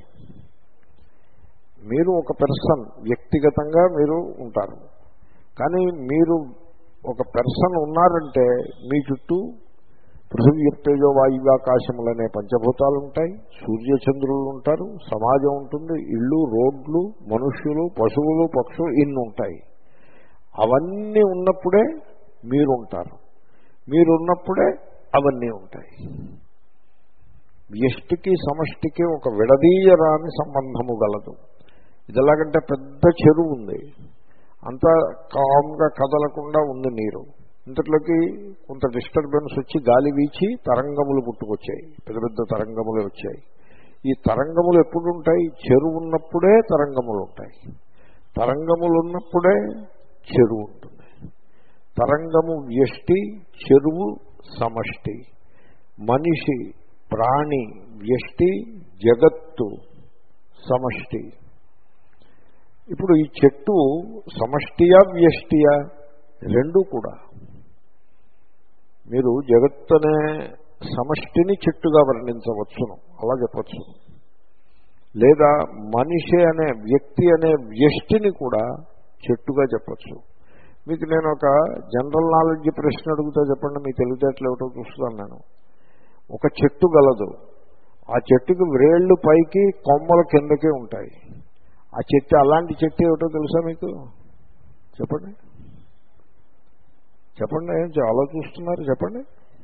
మీరు ఒక పర్సన్ వ్యక్తిగతంగా మీరు ఉంటారు, కానీ మీరు ఒక పర్సన్ ఉన్నారంటే మీ చుట్టూ పృథివీ తేజో వాయువు ఆకాశములనే పంచభూతాలు ఉంటాయి, సూర్యచంద్రులు ఉంటారు, సమాజం ఉంటుంది, ఇళ్ళు రోడ్లు మనుష్యులు పశువులు పక్షులు ఇన్ని ఉంటాయి. అవన్నీ ఉన్నప్పుడే మీరుంటారు, మీరున్నప్పుడే అవన్నీ ఉంటాయి. వ్యష్టికి సమష్టికి ఒక విడదీయరాని సంబంధము గలదు. ఇది ఎలాగంటే పెద్ద చెరువు ఉంది, అంతా కామ్గా కదలకుండా ఉంది నీరు, ఇంతట్లోకి కొంత డిస్టర్బెన్స్ వచ్చి గాలి వీచి తరంగములు పుట్టుకొచ్చాయి, పెద్ద పెద్ద తరంగములు వచ్చాయి. ఈ తరంగములు ఎప్పుడు ఉంటాయి? చెరువు ఉన్నప్పుడే తరంగములు ఉంటాయి, తరంగములు ఉన్నప్పుడే చెరువు ఉంటుంది. తరంగము వ్యష్టి, చెరువు సమష్టి. మనిషి ప్రాణి వ్యష్టి, జగత్తు సమష్టి. ఇప్పుడు ఈ చెట్టు సమష్టియా వ్యష్టియా? రెండు కూడా. మీరు జగత్తనే సమష్టిని చెట్టుగా వర్ణించవచ్చును, అలా చెప్పచ్చు. లేదా మనిషి అనే వ్యక్తి అనే వ్యష్టిని కూడా చెట్టుగా చెప్పచ్చు. మీకు నేను ఒక జనరల్ నాలెడ్జ్ ప్రశ్న అడుగుతా, చెప్పండి, మీ తెలివితేటలు ఏమిటో చూస్తాను నేను. ఒక చెట్టు గలదు, ఆ చెట్టుకి వ్రేళ్ళు పైకి కొమ్మల కిందకే ఉంటాయి. ఆ చెట్టు అలాంటి చెట్టు ఏమిటో తెలుసా మీకు? చెప్పండి చెప్పండి ఏం చాలా చూస్తున్నారు, చెప్పండి.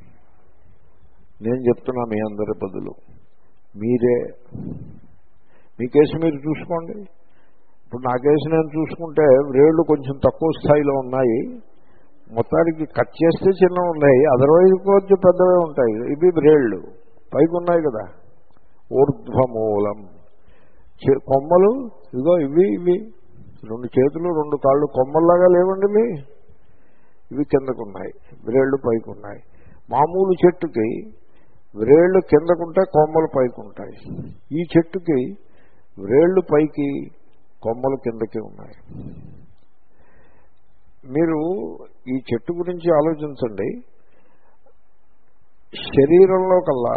నేను చెప్తున్నా మీ అందరి బదులు మీరే. మీ కేసు మీరు చూసుకోండి. ఇప్పుడు నా కేసు నేను చూసుకుంటే వ్రేళ్ళు కొంచెం తక్కువ స్థాయిలో ఉన్నాయి, మొత్తానికి కట్ చేస్తే చిన్న ఉన్నాయి, అదర్వైజ్ కొంచెం పెద్దవే ఉంటాయి. ఇవి వ్రేళ్ళు పైకి ఉన్నాయి కదా. ఊర్ధ్వమూలం, కొమ్మలు ఇదిగో ఇవి ఇవి రెండు చేతులు రెండు కాళ్ళు కొమ్మల్లాగా లేవండి ఇవి ఇవి కిందకున్నాయి, వ్రేళ్ళు పైకి ఉన్నాయి. మామూలు చెట్టుకి వ్రేళ్ళు కిందకుంటాయి, కొమ్మలు పైకి ఉంటాయి. ఈ చెట్టుకి వ్రేళ్ళు పైకి కొమ్మలు కిందకి ఉన్నాయి. మీరు ఈ చెట్టు గురించి ఆలోచించండి. శరీరంలో కల్లా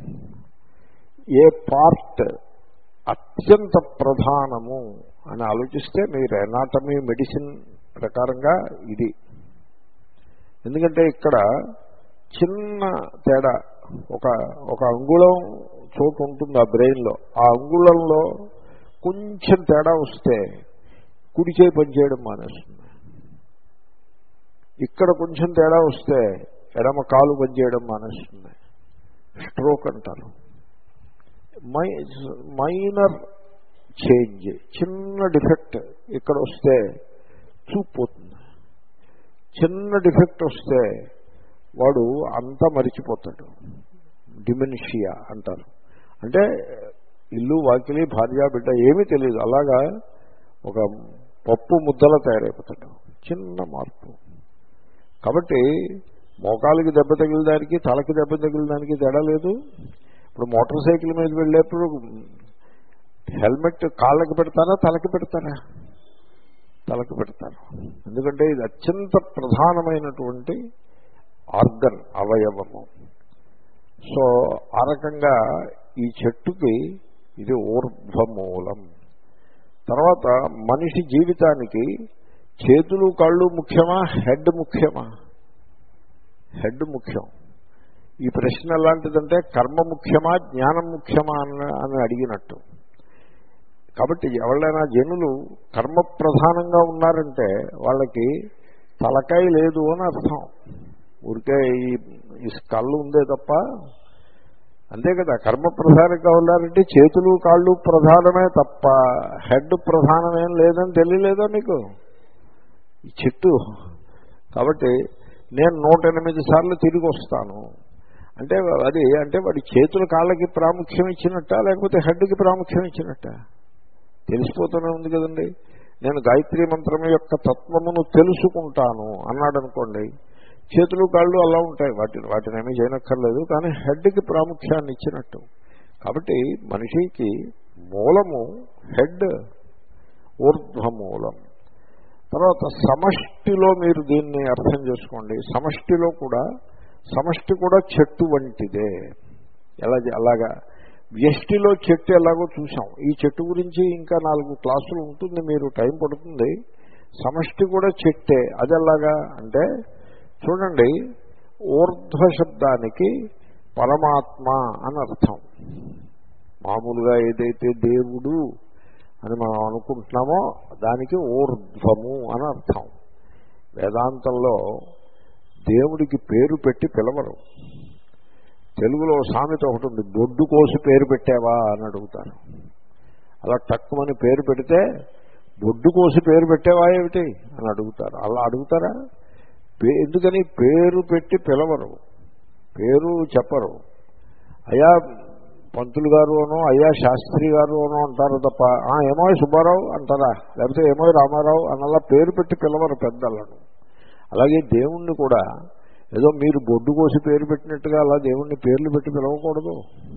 ఏ పార్ట్ అత్యంత ప్రధానము అని ఆలోచిస్తే మీరు ఎనాటమీ మెడిసిన్ ప్రకారంగా ఇది. ఎందుకంటే ఇక్కడ చిన్న తేడా, ఒక ఒక అంగుళం చోటు ఉంటుంది ఆ బ్రెయిన్లో. ఆ అంగుళంలో కొంచెం తేడా వస్తే కుడి చేయి పనిచేయడం మానేస్తుంది. ఇక్కడ కొంచెం తేడా వస్తే ఎడమ కాలు పనిచేయడం మానేస్తుంది. స్ట్రోక్ అంటారు. మై మైనర్ చేంజ్, చిన్న డిఫెక్ట్ ఇక్కడ వస్తే చూపు పోతుంది. చిన్న డిఫెక్ట్ వస్తే వాడు అంతా మరిచిపోతాడు. డిమెన్షియా అంటారు. అంటే ఇల్లు వాకిలి భార్య బిడ్డ ఏమీ తెలియదు, అలాగా ఒక పప్పు ముద్దలా తయారైపోతాడు. చిన్న మార్పు. కాబట్టి మోకాలికి దెబ్బ తగిలిన దానికి తలకి దెబ్బ తగిలిన దానికి తేడా లేదు. ఇప్పుడు మోటార్ సైకిల్ మీద వెళ్ళేప్పుడు హెల్మెట్ కాళ్ళకి పెడతారా తలకి పెడతారా? తలకి పెడతారు. ఎందుకంటే ఇది అత్యంత ప్రధానమైనటువంటి ఆర్గన్, అవయవము. సో ఆ రకంగా ఈ చెట్టుకి ఇది ఊర్ధ్వమూలం. తర్వాత మనిషి జీవితానికి చేతులు కాళ్ళు ముఖ్యమా, హెడ్ ముఖ్యమా? హెడ్ ముఖ్యం. ఈ ప్రశ్న ఎలాంటిదంటే కర్మ ముఖ్యమా జ్ఞానం ముఖ్యమా అని అని అడిగినట్టు. కాబట్టి ఎవరైనా జనులు కర్మ ప్రధానంగా ఉన్నారంటే వాళ్ళకి తలకాయ లేదు అని అర్థం. ఊరికే ఈ ఈ స్కల్ ఉందే తప్ప, అంతే కదా. కర్మ ప్రధానంగా ఉన్నారంటే చేతులు కాళ్ళు ప్రధానమే తప్ప హెడ్ ప్రధానమేం లేదని తెలియలేదా మీకు ఈ చెట్టు? కాబట్టి నేను నూట ఎనిమిది సార్లు తిరిగి వస్తాను అంటే అది అంటే వాడి చేతుల కాళ్ళకి ప్రాముఖ్యం ఇచ్చినట్ట లేకపోతే హెడ్కి ప్రాముఖ్యం ఇచ్చినట్ట తెలిసిపోతూనే ఉంది కదండి. నేను గాయత్రీ మంత్రం యొక్క తత్వమును తెలుసుకుంటాను అన్నాడు అనుకోండి, చేతులు కాళ్ళు అలా ఉంటాయి, వాటిని వాటిని ఏమీ చేయనక్కర్లేదు, కానీ హెడ్కి ప్రాముఖ్యాన్ని ఇచ్చినట్టు. కాబట్టి మనిషికి మూలము హెడ్, ఊర్ధ్వమూలం. తర్వాత సమష్టిలో మీరు దీన్ని అర్థం చేసుకోండి. సమష్టిలో కూడా సమష్టి కూడా చెట్టు వంటిదే. ఎలా అలాగా వ్యష్టిలో చెట్టు ఎలాగో చూసాం. ఈ చెట్టు గురించి ఇంకా నాలుగు క్లాసులు ఉంటుంది, మీరు టైం పడుతుంది. సమష్టి కూడా చెట్టే. అది ఎలాగా అంటే చూడండి, ఊర్ధ్వ శబ్దానికి పరమాత్మ అని అర్థం. మామూలుగా ఏదైతే దేవుడు అని మనం అనుకుంటున్నామో దానికి ఊర్ధ్వము అని అర్థం. వేదాంతంలో దేవుడికి పేరు పెట్టి పిలవరు. తెలుగులో సామెత ఒకటి ఉంది, బొడ్డు కోసి పేరు పెట్టావా అని అడుగుతారు. అలా తక్కువని పేరు పెడితే బొడ్డు కోసి పేరు పెట్టావా ఏమిటి అని అడుగుతారు. అలా అడుగుతారా? ఎందుకని పేరు పెట్టి పిలవరు, పేరు చెప్పరు. అయ్యా పంతులు గారు అనో అయ్యా శాస్త్రి గారు అనో అంటారు తప్ప ఏమో సుబ్బారావు అంటారా, లేకపోతే ఏమో రామారావు అన్నలా పేరు పెట్టి పిలవరు పెద్దలను. అలాగే దేవుణ్ణి కూడా ఏదో మీరు బొడ్డు కోసి పేరు పెట్టినట్టుగా అలా దేవుణ్ణి పేర్లు పెట్టి పిలవకూడదు.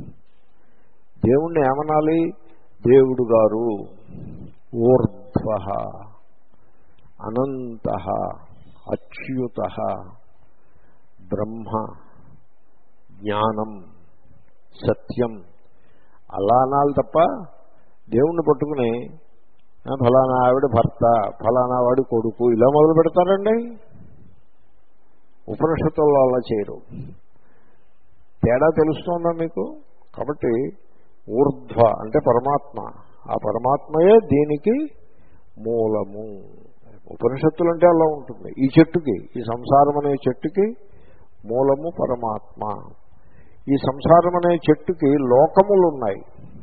దేవుణ్ణి ఏమనాలి? దేవుడు గారు, ఊర్ధ్వ, అనంత, అచ్యుత, బ్రహ్మ, జ్ఞానం, సత్యం అలా అనాలి తప్ప దేవుణ్ణి పట్టుకుని ఫలానా ఆవిడ భర్త, ఫలానా వాడి కొడుకు ఇలా మొదలు పెడతారండి. ఉపనిషత్తుల్లో అలా చేయరు. తేడా తెలుస్తోందా మీకు? కాబట్టి ఊర్ధ్వ అంటే పరమాత్మ, ఆ పరమాత్మయే దీనికి మూలము. ఉపనిషత్తులు అంటే అలా ఉంటుంది. ఈ చెట్టుకి, ఈ సంసారం అనే చెట్టుకి మూలము పరమాత్మ. ఈ సంసారం అనే చెట్టుకి లోకములు ఉన్నాయి.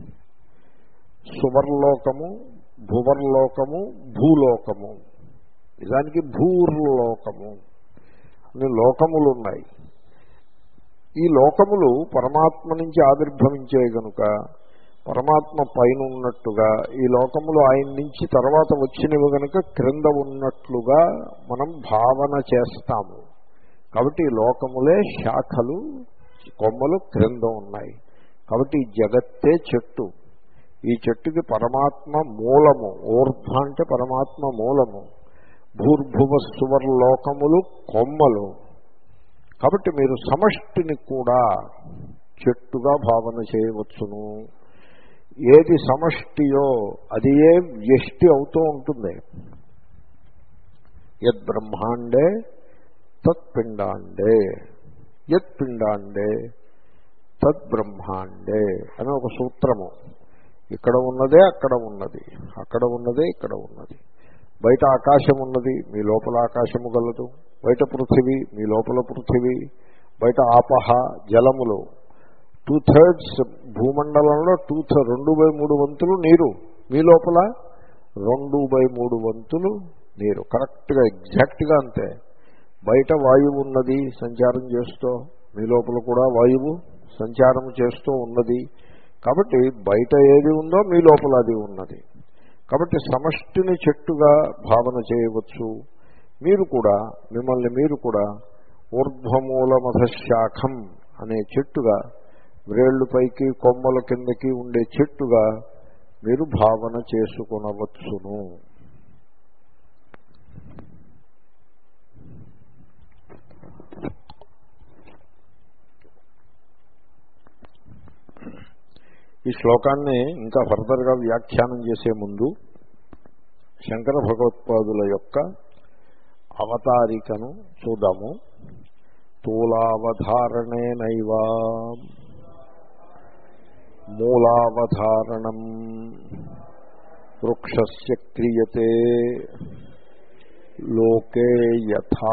సువర్లోకము, భువర్లోకము, భూలోకము. నిజానికి భూర్లోకము అనే లోకములు ఉన్నాయి. ఈ లోకములు పరమాత్మ నుంచి ఆవిర్భవించే గనుక పరమాత్మ పైన ఉన్నట్టుగా ఈ లోకములు ఆయన నుంచి తర్వాత వచ్చినవి కనుక క్రింద ఉన్నట్లుగా మనం భావన చేస్తాము. కాబట్టి ఈ లోకములే శాఖలు, కొమ్మలు క్రింద ఉన్నాయి. కాబట్టి ఈ జగత్తే చెట్టు. ఈ చెట్టుకి పరమాత్మ మూలము. ఊర్ధ్వ అంటే పరమాత్మ మూలము. భూర్భువ సువర్లోకములు కొమ్మలు. కాబట్టి మీరు సమష్టిని కూడా చెట్టుగా భావన చేయవచ్చును. ఏది సమష్టియో అది ఏ వ్యష్టి అవుతూ ఉంటుంది. యద్ బ్రహ్మాండే తత్పిండాండే, యత్ పిండాండే తద్ బ్రహ్మాండే అని ఒక సూత్రము. ఇక్కడ ఉన్నదే అక్కడ ఉన్నది, అక్కడ ఉన్నదే ఇక్కడ ఉన్నది. బయట ఆకాశం ఉన్నది, మీ లోపల ఆకాశము గలదు. బయట పృథివీ, మీ లోపల పృథివీ. బయట ఆపహ జలములు. టూ థర్డ్స్ భూమండలంలో టూ రెండు బై మూడు వంతులు నీరు, మీ లోపల రెండు బై మూడు వంతులు నీరు. కరెక్ట్గా ఎగ్జాక్ట్గా అంతే. బయట వాయువు ఉన్నది సంచారం చేస్తూ, మీ లోపల కూడా వాయువు సంచారం చేస్తూ ఉన్నది. కాబట్టి బయట ఏది ఉందో మీ లోపల అది ఉన్నది. కాబట్టి సమష్టిని చెట్టుగా భావన చేయవచ్చు. మీరు కూడా మిమ్మల్ని మీరు కూడా ఊర్ధ్వమూలమధశాఖం అనే చెట్టుగా, వ్రేళ్లు పైకి కొమ్మల కిందకి ఉండే చెట్టుగా మీరు భావన చేసుకొనవచ్చును. ఈ శ్లోకాన్ని ఇంకా ఫర్దర్గా వ్యాఖ్యానం చేసే ముందు శంకర భగవత్పాదుల యొక్క అవతారికను చూద్దాము. స్థూలావధారణేనైవా మూలావధారణం వృక్షస్య క్రియతే లోకే యథా.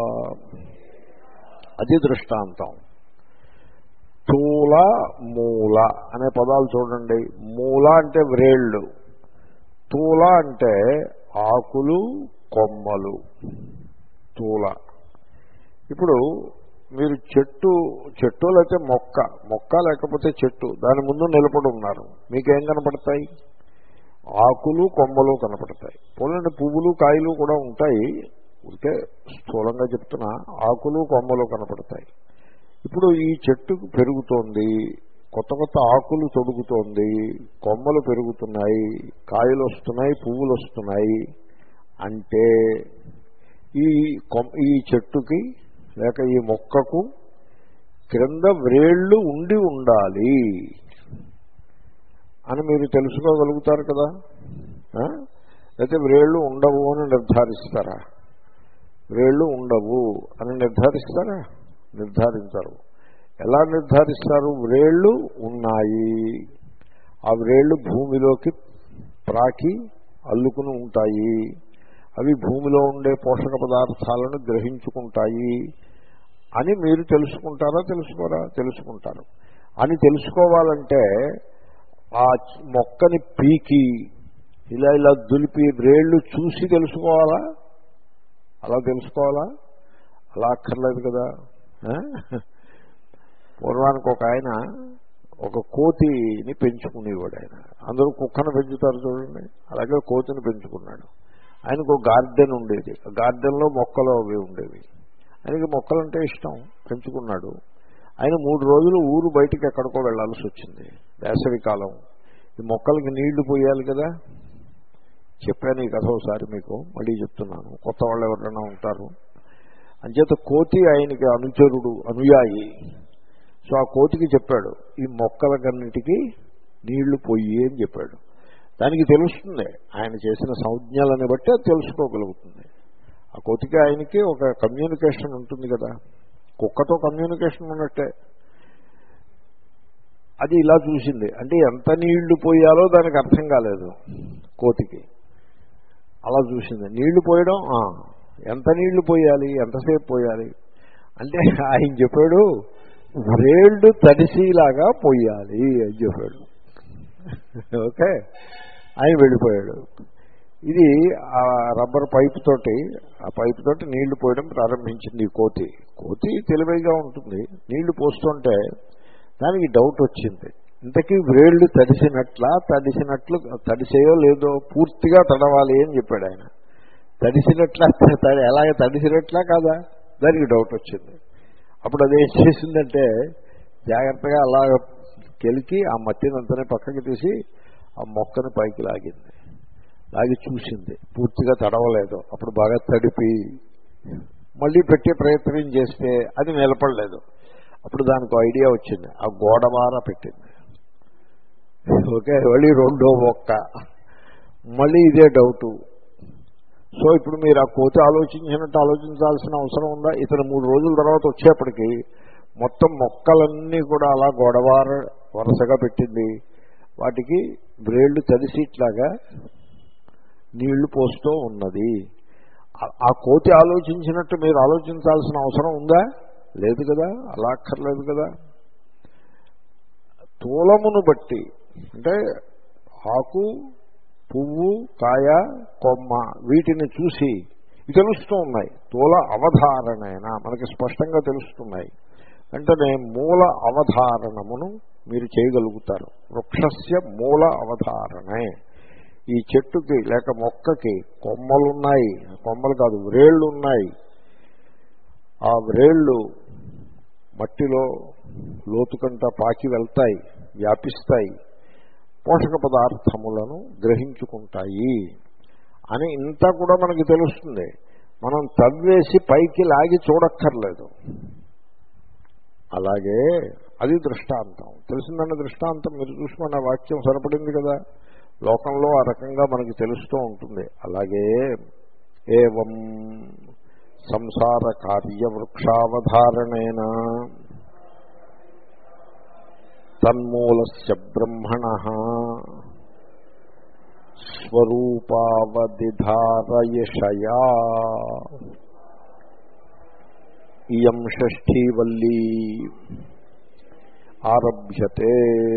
అది దృష్టాంతం. స్థూల మూల అనే పదాలు చూడండి. మూల అంటే వ్రేళ్ళు, స్థూల అంటే ఆకులు కొమ్మలు. స్థూల. ఇప్పుడు మీరు చెట్టు చెట్టు లేకపోతే మొక్క మొక్క లేకపోతే చెట్టు దాని ముందు నిలబడి ఉన్నారు. మీకేం కనపడతాయి? ఆకులు కొమ్మలు కనపడతాయి. పోలండి పువ్వులు కాయలు కూడా ఉంటాయి. ఉంటే స్థూలంగా చెప్తున్నా ఆకులు కొమ్మలు కనపడతాయి. ఇప్పుడు ఈ చెట్టు పెరుగుతోంది, కొత్త కొత్త ఆకులు తొడుగుతోంది, కొమ్మలు పెరుగుతున్నాయి, కాయలు వస్తున్నాయి, పువ్వులు వస్తున్నాయి. అంటే ఈ ఈ చెట్టుకి లేక ఈ మొక్కకు క్రింద వ్రేళ్ళు ఉండి ఉండాలి అని మీరు తెలుసుకోగలుగుతారు కదా. అయితే వ్రేళ్ళు ఉండవు అని నిర్ధారిస్తారా? వ్రేళ్ళు ఉండవు అని నిర్ధారిస్తారా? నిర్ధారించరు. ఎలా నిర్ధారిస్తారు? వ్రేళ్ళు ఉన్నాయి, ఆ వ్రేళ్ళు భూమిలోకి ప్రాకి అల్లుకుని ఉంటాయి, అవి భూమిలో ఉండే పోషక పదార్థాలను గ్రహించుకుంటాయి అని మీరు తెలుసుకుంటారా? తెలుసుకోరా? తెలుసుకుంటారు. అని తెలుసుకోవాలంటే ఆ మొక్కని పీకి ఇలా ఇలా దులిపి వ్రేళ్ళు చూసి తెలుసుకోవాలా? అలా తెలుసుకోవాలా? అలా అక్కర్లేదు కదా. పూర్వానికి ఒక ఆయన ఒక కోతిని పెంచుకునేవాడు. ఆయన అందరూ కుక్కను పెంచుతారు చూడండి, అలాగే కోతిని పెంచుకున్నాడు. ఆయనకు ఒక గార్డెన్ ఉండేది. ఆ గార్డెన్లో మొక్కలు అవి ఉండేవి. ఆయనకి మొక్కలంటే ఇష్టం, పెంచుకున్నాడు. ఆయన మూడు రోజులు ఊరు బయటికి ఎక్కడికో వెళ్లాల్సి వచ్చింది. వేసవి కాలం. ఈ మొక్కలకి నీళ్లు పోయాలి కదా. చెప్పాను ఈ కథ ఒకసారి మీకు, మళ్ళీ చెప్తున్నాను. కొత్త వాళ్ళు ఎవరైనా ఉంటారు. అంచేత కోతి ఆయనకి అనుచరుడు, అనుయాయి. సో ఆ కోతికి చెప్పాడు, ఈ మొక్కలకన్నిటికీ నీళ్లు పొయ్యి అని చెప్పాడు. దానికి తెలుస్తుంది, ఆయన చేసిన సంజ్ఞలని బట్టి అది తెలుసుకోగలుగుతుంది. ఆ కోతికి ఆయనకి ఒక కమ్యూనికేషన్ ఉంటుంది కదా, కుక్కతో కమ్యూనికేషన్ ఉన్నట్టే. అది ఇలా చూసింది. అంటే ఎంత నీళ్లు పోయాలో దానికి అర్థం కాలేదు కోతికి. అలా చూసింది. నీళ్లు పోయడం, ఎంత నీళ్లు పోయాలి, ఎంతసేపు పోయాలి అంటే ఆయన చెప్పాడు, వ్రేళ్ళు తడిసిలాగా పోయాలి అని చెప్పాడు. ఓకే, ఆయన వెళ్ళిపోయాడు. ఇది ఆ రబ్బర్ పైపు తోటి ఆ పైపు తోటి నీళ్లు పోయడం ప్రారంభించింది ఈ కోతి. కోతి తెలివైగా ఉంటుంది. నీళ్లు పోస్తుంటే దానికి డౌట్ వచ్చింది, ఇంతకీ వ్రేళ్లు తడిసినట్లా తడిసినట్లు తడిసేయో లేదో పూర్తిగా తడవాలి అని చెప్పాడు ఆయన. తడిసినట్లా ఎలాగ తడిసినట్లా కాదా, దానికి డౌట్ వచ్చింది. అప్పుడు అదేం చేసిందంటే జాగ్రత్తగా అలా కెలికి ఆ మట్టిని అంతనే పక్కకి తీసి ఆ మొక్కని పైకి లాగింది. లాగి చూసింది, పూర్తిగా తడవలేదు. అప్పుడు బాగా తడిపి మళ్ళీ పెట్టే ప్రయత్నం చేస్తే అది నిలబడలేదు. అప్పుడు దానికి ఐడియా వచ్చింది, ఆ గోడవార పెట్టింది. ఓకే, మళ్ళీ రెండో మొక్క, మళ్ళీ ఇదే డౌటు. సో ఇప్పుడు మీరు ఆ కోతి ఆలోచించినట్టు ఆలోచించాల్సిన అవసరం ఉందా? ఇతను మూడు రోజుల తర్వాత వచ్చేప్పటికి మొత్తం మొక్కలన్నీ కూడా అలా గోడవార వరుసగా పెట్టింది. వాటికి వ్రేళ్లు తడిసిట్లాగా నీళ్లు పోస్తూ ఉన్నది. ఆ కోతి ఆలోచించినట్టు మీరు ఆలోచించాల్సిన అవసరం ఉందా? లేదు కదా, అలా అక్కర్లేదు కదా. తూలమును బట్టి అంటే ఆకు, పువ్వు, కాయ, కొమ్మ వీటిని చూసి తెలుస్తూ ఉన్నాయి. తూల అవధారణైనా మనకి స్పష్టంగా తెలుస్తున్నాయి. వెంటనే మూల అవధారణమును మీరు చేయగలుగుతారు. వృక్షస్య మూల అవధారణే. ఈ చెట్టుకి లేక మొక్కకి కొమ్మలున్నాయి, కొమ్మలు కాదు వ్రేళ్ళు ఉన్నాయి. ఆ వ్రేళ్ళు మట్టిలో లోతుకంట పాకి వెళ్తాయి, వ్యాపిస్తాయి, పోషక పదార్థములను గ్రహించుకుంటాయి అని ఇంత కూడా మనకి తెలుస్తుంది. మనం తవ్వేసి పైకి లాగి చూడక్కర్లేదు. అలాగే అది దృష్టాంతం. తెలిసిందన్న దృష్టాంతం మీరు చూసుకున్న వాక్యం సరిపడింది కదా. లోకంలో ఆ రకంగా మనకి తెలుస్తూ ఉంటుంది. అలాగే ఏవం సంసార కార్యవృక్షావధారణేన తన్మూలస్య బ్రహ్మణః స్వరూపావదిధారయషయా ఇయం షష్ఠీవల్లీ ఆరభ్యతే.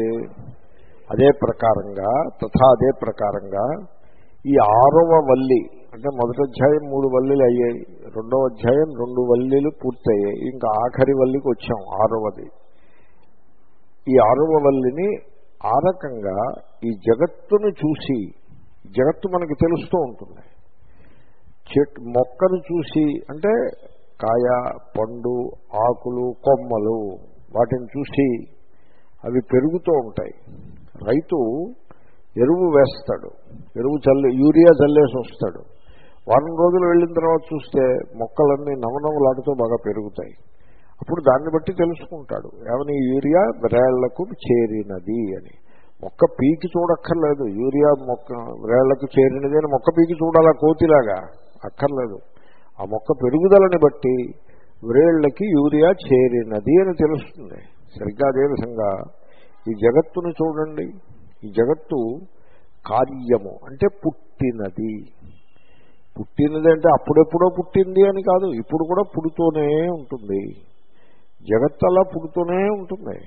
అదే ప్రకారంగా తథా అదే ప్రకారంగా ఈ ఆరవ వల్లి అంటే మొదటి అధ్యాయం మూడు వల్లీలు అయ్యాయి, రెండవ అధ్యాయం రెండు వల్లీలు పూర్తయ్యాయి, ఇంకా ఆఖరి వల్లికి వచ్చాం ఆరవది. ఈ ఆరవ వల్లిని ఆ రకంగా ఈ జగత్తును చూసి, జగత్తు మనకి తెలుస్తూ ఉంటుంది. చెట్టు మొక్కను చూసి అంటే కాయ, పండు, ఆకులు, కొమ్మలు వాటిని చూసి అవి పెరుగుతూ ఉంటాయి. రైతు ఎరువు వేస్తాడు, ఎరువు చల్లి యూరియా చల్లేసి వస్తాడు. వారం రోజులు వెళ్ళిన తర్వాత చూస్తే మొక్కలన్నీ నవనవలాడుతూ బాగా పెరుగుతాయి. అప్పుడు దాన్ని బట్టి తెలుసుకుంటాడు ఏమని యూరియా వ్రేళ్లకు చేరినది అని. మొక్క పీకి చూడక్కర్లేదు, యూరియా మొక్క వ్రేళ్లకు చేరినది అని మొక్క పీకి చూడాలా కోతిలాగా అక్కర్లేదు. ఆ మొక్క పెరుగుదలని బట్టి వ్రేళ్లకి యూరియా చేరినది అని తెలుస్తుంది. సరిగ్గా అదేవిధంగా ఈ జగత్తును చూడండి. ఈ జగత్తు కార్యము అంటే పుట్టినది. పుట్టినది అంటే అప్పుడెప్పుడో పుట్టింది అని కాదు, ఇప్పుడు కూడా పుడుతూనే ఉంటుంది. జగత్తు అలా పుడుతూనే ఉంటుంది.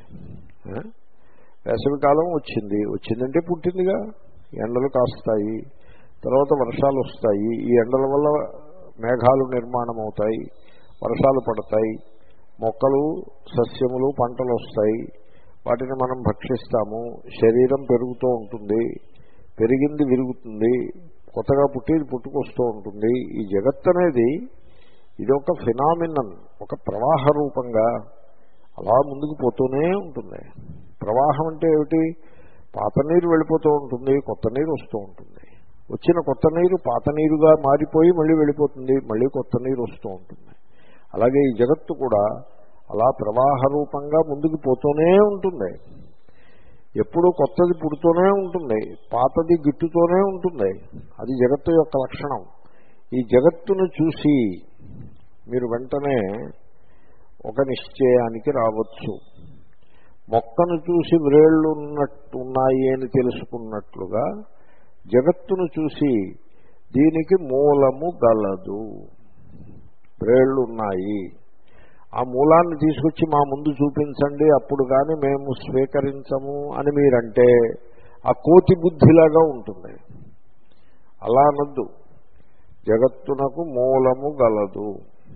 వేసవికాలం వచ్చింది, వచ్చిందంటే పుట్టిందిగా. ఎండలు కాస్తాయి, తర్వాత వర్షాలు వస్తాయి. ఈ ఎండల వల్ల మేఘాలు నిర్మాణం అవుతాయి, వర్షాలు పడతాయి, మొక్కలు సస్యములు పంటలు వస్తాయి, వాటిని మనం భక్షిస్తాము, శరీరం పెరుగుతూ ఉంటుంది, పెరిగింది విరుగుతుంది, కొత్తగా పుట్టేది పుట్టుకొస్తూ ఉంటుంది. ఈ జగత్ అనేది ఇది ఒక ఫినామినన్, ఒక ప్రవాహ రూపంగా అలా ముందుకు పోతూనే ఉంటుంది. ప్రవాహం అంటే ఏమిటి? పాత నీరు వెళ్ళిపోతూ ఉంటుంది, కొత్త నీరు వస్తూ ఉంటుంది. వచ్చిన కొత్త నీరు పాత నీరుగా మారిపోయి మళ్ళీ వెళ్ళిపోతుంది, మళ్ళీ కొత్త నీరు వస్తూ ఉంటుంది. అలాగే ఈ జగత్తు కూడా అలా ప్రవాహ రూపంగా ముందుకు పోతూనే ఉంటుంది. ఎప్పుడూ కొత్తది పుడుతూనే ఉంటుంది, పాతది గిట్టుతూనే ఉంటుంది. అది జగత్తు యొక్క లక్షణం. ఈ జగత్తును చూసి మీరు వెంటనే ఒక నిశ్చయానికి రావచ్చు. మొక్కను చూసి వ్రేళ్లు ఉన్నట్టు ఉన్నాయి అని తెలుసుకున్నట్లుగా జగత్తును చూసి దీనికి మూలము గలదు, వ్రేళ్లు ఉన్నాయి, ఆ మూలాన్ని తీసుకొచ్చి మా ముందు చూపించండి అప్పుడు కానీ మేము స్వీకరించము అని మీరంటే ఆ కోతి బుద్ధిలాగా ఉంటుంది. అలా అనద్దు. జగత్తునకు మూలము గలదు.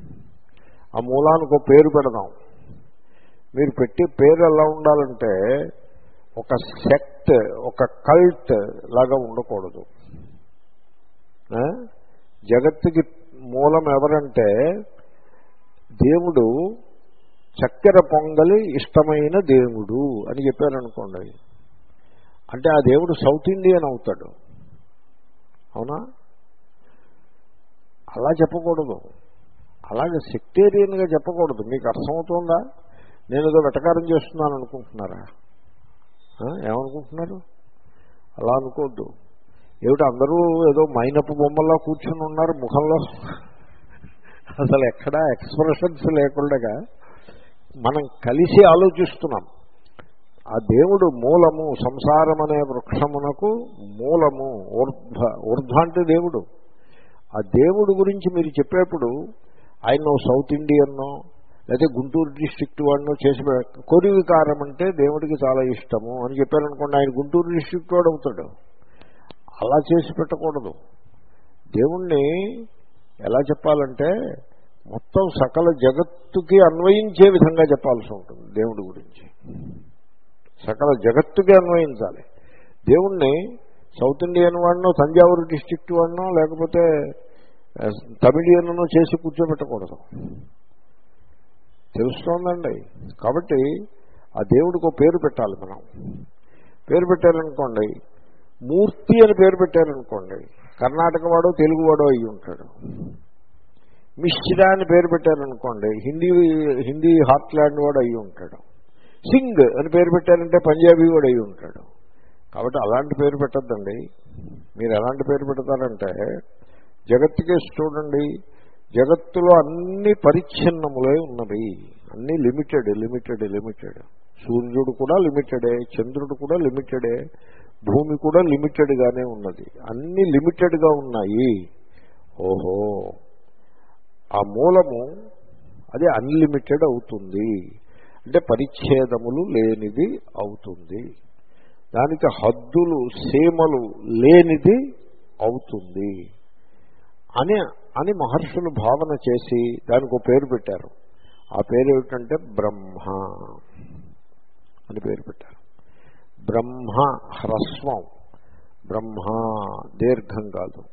ఆ మూలానికి ఒక పేరు పెడదాం. మీరు పెట్టే పేరు ఎలా ఉండాలంటే ఒక సెక్ట్, ఒక కల్ట్ లాగా ఉండకూడదు. జగత్తుకి మూలం ఎవరంటే దేవుడు చక్కెర పొంగలి ఇష్టమైన దేవుడు అని చెప్పారనుకోండి, అంటే ఆ దేవుడు సౌత్ ఇండియన్ అవుతాడు. అవునా? అలా చెప్పకూడదు, అలాగే సెక్టేరియన్గా చెప్పకూడదు. మీకు అర్థమవుతుందా? నేను ఏదో వెటకారం చేస్తున్నాను అనుకుంటున్నారా? ఏమనుకుంటున్నారు? అలా అనుకోవద్దు. ఏమిటి అందరూ ఏదో మైనపు బొమ్మల్లో కూర్చుని ఉన్నారు, ముఖంలో అసలు ఎక్కడా ఎక్స్ప్రెషన్స్ లేకుండా మనం కలిసి ఆలోచిస్తున్నాం. ఆ దేవుడు మూలము, సంసారం అనే వృక్షమునకు మూలము, ఊర్ధ్వ ఊర్ధ్వ అంటే దేవుడు. ఆ దేవుడు గురించి మీరు చెప్పేప్పుడు ఆయన సౌత్ ఇండియన్నో లేదా గుంటూరు డిస్ట్రిక్ట్ వాడినో చేసి, కొరివికారం అంటే దేవుడికి చాలా ఇష్టము అని చెప్పారనుకోండి, ఆయన గుంటూరు డిస్ట్రిక్ట్ వాడు అవుతాడు. అలా చేసి పెట్టకూడదు. దేవుణ్ణి ఎలా చెప్పాలంటే మొత్తం సకల జగత్తుకి అన్వయించే విధంగా చెప్పాల్సి ఉంటుంది. దేవుడి గురించి సకల జగత్తుకి అన్వయించాలి. దేవుణ్ణి సౌత్ ఇండియన్ వాడినో, తంజావూరు డిస్ట్రిక్ట్ వాడినో, లేకపోతే తమిళియన్నో చేసి కూర్చోబెట్టకూడదు. తెలుస్తోందండి? కాబట్టి ఆ దేవుడికి ఒక పేరు పెట్టాలి. మనం పేరు పెట్టారనుకోండి, మూర్తి అని పేరు పెట్టారనుకోండి, కర్ణాటక వాడో తెలుగు వాడో అయ్యి ఉంటాడు. మిశ్రా అని పేరు పెట్టారనుకోండి, హిందీ హిందీ హార్ట్లాండ్ వాడు అయ్యి ఉంటాడు. సింగ్ అని పేరు పెట్టారంటే పంజాబీ వాడు అయ్యి ఉంటాడు. కాబట్టి అలాంటి పేరు పెట్టద్దండి. మీరు ఎలాంటి పేరు పెడతారంటే, జగత్తుకే చూడండి, జగత్తులో అన్ని పరిచ్ఛిన్నములై ఉన్నవి, అన్నీ లిమిటెడ్ లిమిటెడ్ లిమిటెడ్. సూర్యుడు కూడా లిమిటెడే, చంద్రుడు కూడా లిమిటెడే, భూమి కూడా లిమిటెడ్గానే ఉన్నది. అన్నీ లిమిటెడ్గా ఉన్నాయి. ఓహో, ఆ మూలము అది అన్లిమిటెడ్ అవుతుంది అంటే పరిచ్ఛేదములు లేనిది అవుతుంది. దానికి హద్దులు సీమలు లేనిది అవుతుంది అని అని మహర్షులు భావన చేసి దానికి ఒక పేరు పెట్టారు. ఆ పేరు ఏమిటంటే బ్రహ్మ అని పేరు పెట్టారు. బ్రహ్మ హ్రస్వం, బ్రహ్మ దీర్ఘం కాదు.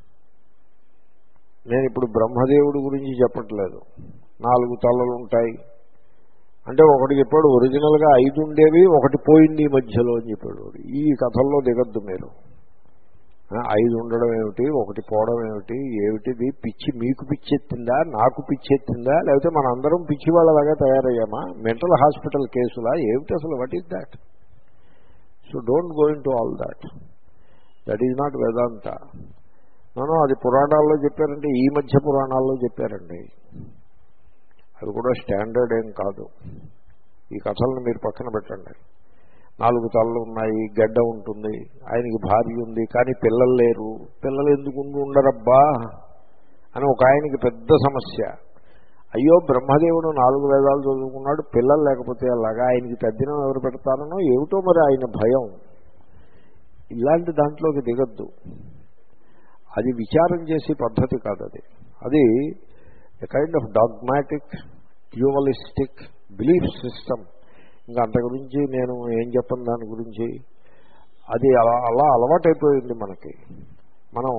నేను ఇప్పుడు బ్రహ్మదేవుడి గురించి చెప్పట్లేదు. నాలుగు తలలు ఉంటాయి అంటే ఒకటి చెప్పాడు, ఒరిజినల్గా ఐదు ఉండేవి, ఒకటి పోయింది మధ్యలో అని చెప్పాడు. ఈ కథల్లో దిగద్దు మీరు. ఐదు ఉండడం ఏమిటి, ఒకటి పోవడం ఏమిటి, ఏమిటిది? పిచ్చి మీకు పిచ్చెత్తిందా, నాకు పిచ్చెత్తిందా, లేకపోతే మన అందరం పిచ్చి వాళ్ళలాగా తయారయ్యామా? మెంటల్ హాస్పిటల్ కేసులా ఏమిటి అసలు? What is that? So don't go into all that. That is not Vedanta. No, అది పురాణాల్లో చెప్పారంటే ఈ మధ్య పురాణాల్లో చెప్పారండి. అది కూడా స్టాండర్డ్ ఏం కాదు. ఈ కథలను మీరు పక్కన పెట్టండి. నాలుగు తలలు ఉన్నాయి, గడ్డ ఉంటుంది, ఆయనకి భార్య ఉంది, కానీ పిల్లలు లేరు. పిల్లలు ఎందుకు ఉండరబ్బా అని ఒక ఆయనకి పెద్ద సమస్య. అయ్యో, బ్రహ్మదేవుడు నాలుగు వేదాలు చదువుకున్నాడు, పిల్లలు లేకపోతే అలాగా ఆయనకి తద్దినం ఎవరు పెడతారనో ఏమిటో మరి ఆయన భయం. ఇలాంటి దాంట్లోకి దిగద్దు. అది విచారం చేసే పద్ధతి కాదు. అది అది a kind of dogmatic dualistic belief system. ఇంకా అంత గురించి నేను ఏం చెప్పను దాని గురించి. అది అలా అలా అలవాటైపోయింది మనకి. మనం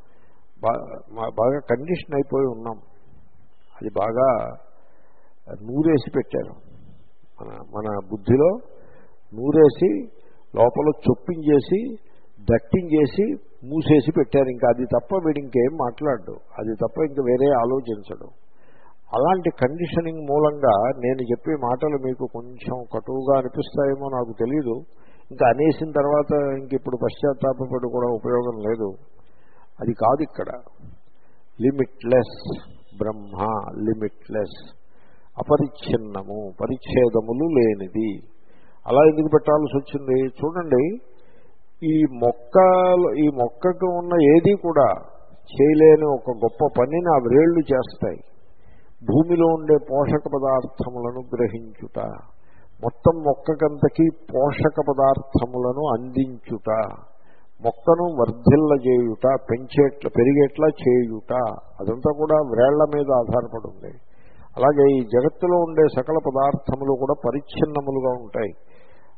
బాగా కండిషన్ అయిపోయి ఉన్నాం. అది బాగా నూరేసి పెట్టారు మన మన బుద్ధిలో. నూరేసి లోపల చొప్పించేసి దట్టించేసి మూసేసి పెట్టారు. ఇంకా అది తప్ప వీడు ఇంకేం మాట్లాడు, అది తప్ప ఇంక వేరే ఆలోచించడు. అలాంటి కండిషనింగ్ మూలంగా నేను చెప్పే మాటలు మీకు కొంచెం కటువుగా అనిపిస్తాయేమో నాకు తెలీదు. ఇంకా అనేసిన తర్వాత ఇంక ఇప్పుడు పశ్చాత్తాపపడి కూడా ఉపయోగం లేదు. అది కాదు ఇక్కడ. లిమిట్లెస్ బ్రహ్మ, లిమిట్లెస్, అపరిచ్ఛిన్నము, పరిచ్ఛేదములు లేనిది. అలా ఎందుకు పెట్టాల్సి వచ్చింది? చూడండి, ఈ మొక్కలు ఈ మొక్కకు ఉన్న ఏది కూడా చేయలేని ఒక గొప్ప పనిని ఆ వ్రేళ్లు చేస్తాయి. భూమిలో ఉండే పోషక పదార్థములను గ్రహించుట, మొత్తం మొక్కకంతకీ పోషక పదార్థములను అందించుట, మొక్కను వర్ధిల్లజేయుట, పెంచేట్ల పెరిగేట్లా చేయుట, అదంతా కూడా వ్రేళ్ల మీద ఆధారపడి ఉంది. అలాగే ఈ జగత్తులో ఉండే సకల పదార్థములు కూడా పరిచ్ఛిన్నములుగా ఉంటాయి.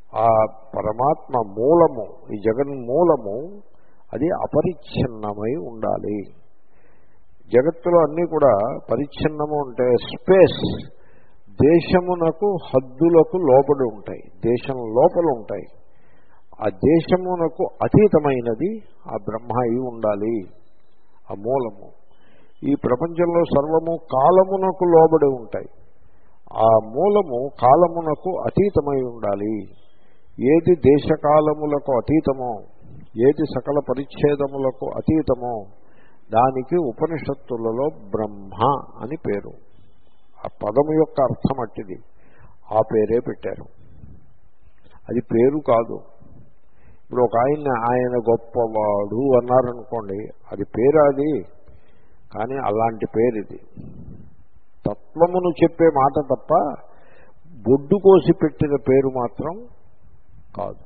ఆ పరమాత్మ మూలము, ఈ జగన్మూలము అది అపరిచ్ఛిన్నమై ఉండాలి. జగత్తులో అన్నీ కూడా పరిచ్ఛిన్నము అంటే స్పేస్, దేశమునకు హద్దులకు లోపడి ఉంటాయి, దేశం లోపల ఉంటాయి. ఆ దేశమునకు అతీతమైనది ఆ బ్రహ్మ అయి ఉండాలి, ఆ మూలము. ఈ ప్రపంచంలో సర్వము కాలమునకు లోబడి ఉంటాయి, ఆ మూలము కాలమునకు అతీతమై ఉండాలి. ఏది దేశకాలములకు అతీతమో, ఏది సకల పరిచ్ఛేదములకు అతీతమో దానికి ఉపనిషత్తులలో బ్రహ్మ అని పేరు. ఆ పదము యొక్క అర్థం అట్టిది, ఆ పేరే పెట్టారు. అది పేరు కాదు. ఇప్పుడు ఒక ఆయన ఆయన గొప్పవాడు అన్నారనుకోండి, అది పేరు అది, కానీ అలాంటి పేరు ఇది. తత్వమును చెప్పే మాట తప్ప బొడ్డు కోసి పెట్టిన పేరు మాత్రం కాదు.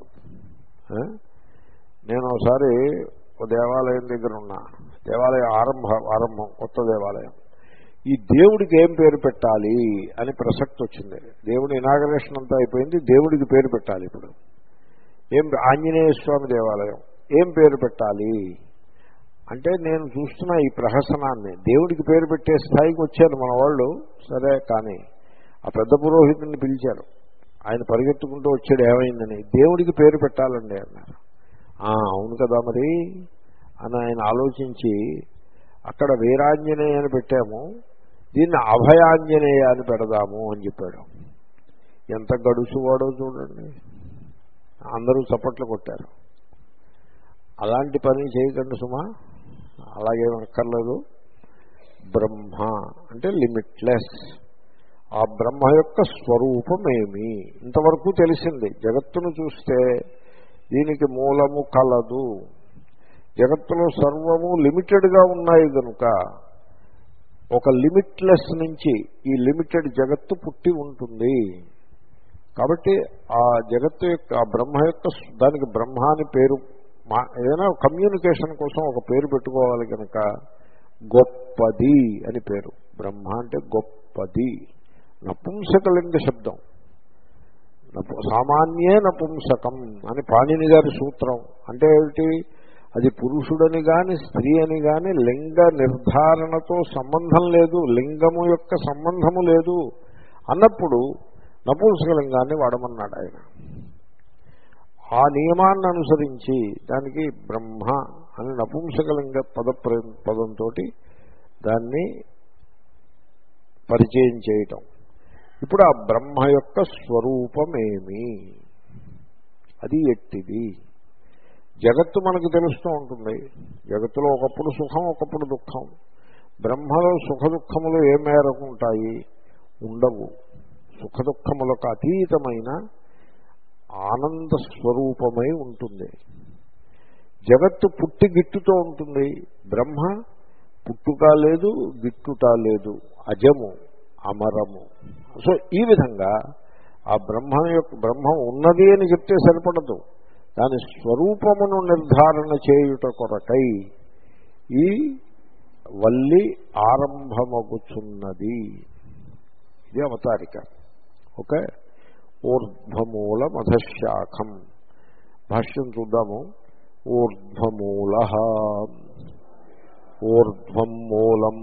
నేను ఒకసారి ఒక దేవాలయం దగ్గర ఉన్నా, దేవాలయం ఆరంభ ఆరంభం కొత్త దేవాలయం. ఈ దేవుడికి ఏం పేరు పెట్టాలి అని ప్రసక్తి వచ్చింది. దేవుడి ఇనాగరేషన్ అంతా అయిపోయింది, దేవుడికి పేరు పెట్టాలి. ఇప్పుడు ఏం, ఆంజనేయ స్వామి దేవాలయం, ఏం పేరు పెట్టాలి అంటే నేను చూస్తున్నా ఈ ప్రహసనాన్ని. దేవుడికి పేరు పెట్టే స్థాయికి వచ్చారు మన వాళ్ళు. సరే, కానీ ఆ పెద్ద పురోహితుడిని పిలిచారు, ఆయన పరిగెత్తుకుంటూ వచ్చాడు, ఏమైందని. దేవుడికి పేరు పెట్టాలండి అన్నారు. అవును కదా మరి అని ఆయన ఆలోచించి, అక్కడ వీరాంజనేయ అని పెట్టాము, దీన్ని అభయాంజనేయ అని పెడదాము అని చెప్పాడు. ఎంత గడుసువాడో చూడండి. అందరూ చప్పట్లు కొట్టారు. అలాంటి పని చేయకండి సుమా, అలాగేం అక్కర్లేదు. బ్రహ్మ అంటే లిమిట్లెస్. ఆ బ్రహ్మ యొక్క స్వరూపమేమి ఇంతవరకు తెలిసింది. జగత్తును చూస్తే దీనికి మూలము కలదు. జగత్తులో సర్వము లిమిటెడ్గా ఉన్నాయి కనుక ఒక లిమిట్లెస్ నుంచి ఈ లిమిటెడ్ జగత్తు పుట్టి ఉంటుంది. కాబట్టి ఆ జగత్తు యొక్క, ఆ బ్రహ్మ యొక్క, దానికి బ్రహ్మ అని పేరు, ఏదైనా కమ్యూనికేషన్ కోసం ఒక పేరు పెట్టుకోవాలి కనుక గొప్పది అని పేరు. బ్రహ్మ అంటే గొప్పది. నపుంసకలింగ శబ్దం, సామాన్యే నపుంసకం అని పాణిని గారి సూత్రం. అంటే ఏమిటి? అది పురుషుడని కానీ స్త్రీ అని కానీ లింగ నిర్ధారణతో సంబంధం లేదు, లింగము యొక్క సంబంధము లేదు అన్నప్పుడు నపుంసకలింగాన్ని వాడమన్నాడు ఆయన. ఆ నియమాన్ని అనుసరించి దానికి బ్రహ్మ అని నపుంసకలింగ పద పదంతో దాన్ని పరిచయం చేయటం. ఇప్పుడు ఆ బ్రహ్మ యొక్క స్వరూపమేమి, అది ఎట్టిది? జగత్తు మనకు తెలుస్తూ ఉంటుంది. జగత్తులో ఒకప్పుడు సుఖం, ఒకప్పుడు దుఃఖం. బ్రహ్మలో సుఖ దుఃఖములు ఏ మేరకు ఉంటాయి? ఉండవు. సుఖ దుఃఖములకు అతీతమైన ఆనంద స్వరూపమై ఉంటుంది. జగత్తు పుట్టి గిట్టుతో ఉంటుంది, బ్రహ్మ పుట్టుట లేదు, గిట్టుట లేదు, అజము, అమరము. సో ఈ విధంగా ఆ బ్రహ్మ యొక్క బ్రహ్మ ఉన్నది అని చెప్తే సరిపడదు, దాని స్వరూపమును నిర్ధారణ చేయుట కొరకై ఈ వల్లి ఆరంభమగుచున్నది. ఇది అవతారిక. ఓకే. ఊర్ధ్వమూల మధశాఖం. భాష్యం చూద్దాము. ఊర్ధ్వమూల, ఊర్ధ్వం మూలం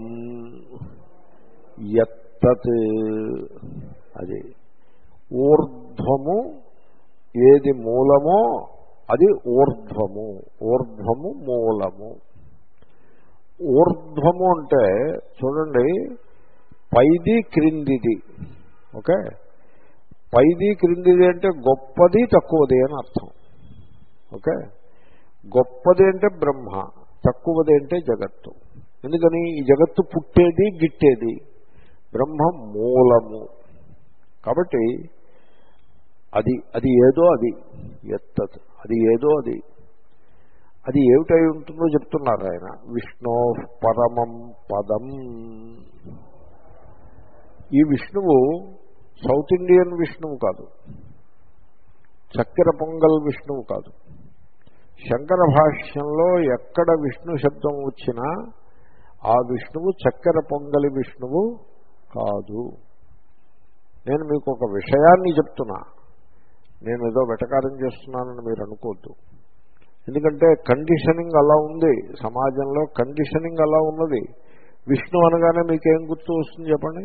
యత్తత్. అది ఊర్ధ్వము, ఏది మూలమో అది ఊర్ధ్వము. ఊర్ధ్వము మూలము. ఊర్ధ్వము అంటే చూడండి, పైది క్రిందిది. ఓకే. పైది క్రిందిది అంటే గొప్పది తక్కువది అని అర్థం. ఓకే. గొప్పది అంటే బ్రహ్మ, తక్కువది అంటే జగత్తు. ఎందుకని? ఈ జగత్తు పుట్టేది గిట్టేది, బ్రహ్మ మూలము. కాబట్టి అది అది ఏదో అది ఎత్తత్, అది ఏదో అది అది ఏమిటై ఉంటుందో చెప్తున్నారు ఆయన. విష్ణో పరమం పదం. ఈ విష్ణువు సౌత్ ఇండియన్ విష్ణువు కాదు, చక్కెర పొంగల్ విష్ణువు కాదు. శంకర భాష్యంలో ఎక్కడ విష్ణు శబ్దం వచ్చినా ఆ విష్ణువు చక్కెర పొంగలి విష్ణువు కాదు. నేను మీకు ఒక విషయాన్ని చెప్తున్నా. నేను ఏదో వెటకారం చేస్తున్నానని మీరు అనుకోవద్దు. ఎందుకంటే కండిషనింగ్ అలా ఉంది, సమాజంలో కండిషనింగ్ అలా ఉన్నది. విష్ణు అనగానే మీకేం గుర్తు వస్తుంది చెప్పండి?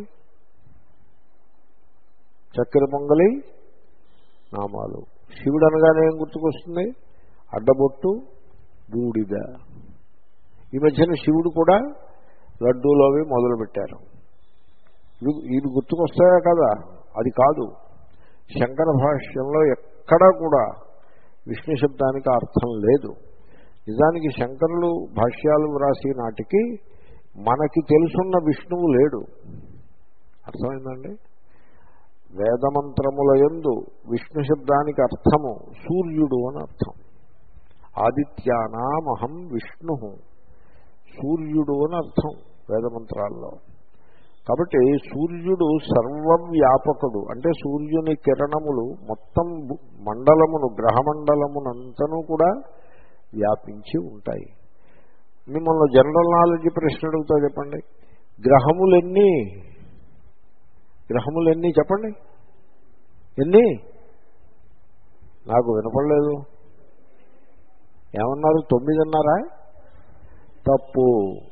చక్కెర పొంగలి నామాలు. శివుడు అనగానే ఏం గుర్తుకొస్తుంది? అడ్డబొట్టు, బూడిద. ఈ మధ్యన శివుడు కూడా లడ్డూలు అవి మొదలుపెట్టారు. ఇవి ఇవి గుర్తుకొస్తాయా కదా? అది కాదు. శంకర భాష్యంలో ఎక్కడా కూడా విష్ణు శబ్దానికి అర్థం లేదు. నిజానికి శంకరులు భాష్యాలు వ్రాసి నాటికి మనకి తెలుసున్న విష్ణువు లేడు. అర్థమైందండి? వేదమంత్రముల యందు విష్ణు శబ్దానికి అర్థము సూర్యుడు అని అర్థం. ఆదిత్యానామహం విష్ణు, సూర్యుడు అని అర్థం వేదమంత్రాల్లో. కాబట్టి సూర్యుడు సర్వవ్యాపకుడు. అంటే సూర్యుని కిరణములు మొత్తం మండలమును, గ్రహమండలమునంతనూ కూడా వ్యాపించి ఉంటాయి. మిమ్మల్ని జనరల్ నాలెడ్జ్ ప్రశ్న అడుగుతా, చెప్పండి. గ్రహములెన్ని? గ్రహములెన్ని చెప్పండి. ఎన్ని? నాకు వినపడలేదు. ఏమన్నారు? తొమ్మిది అన్నారా? తప్పు.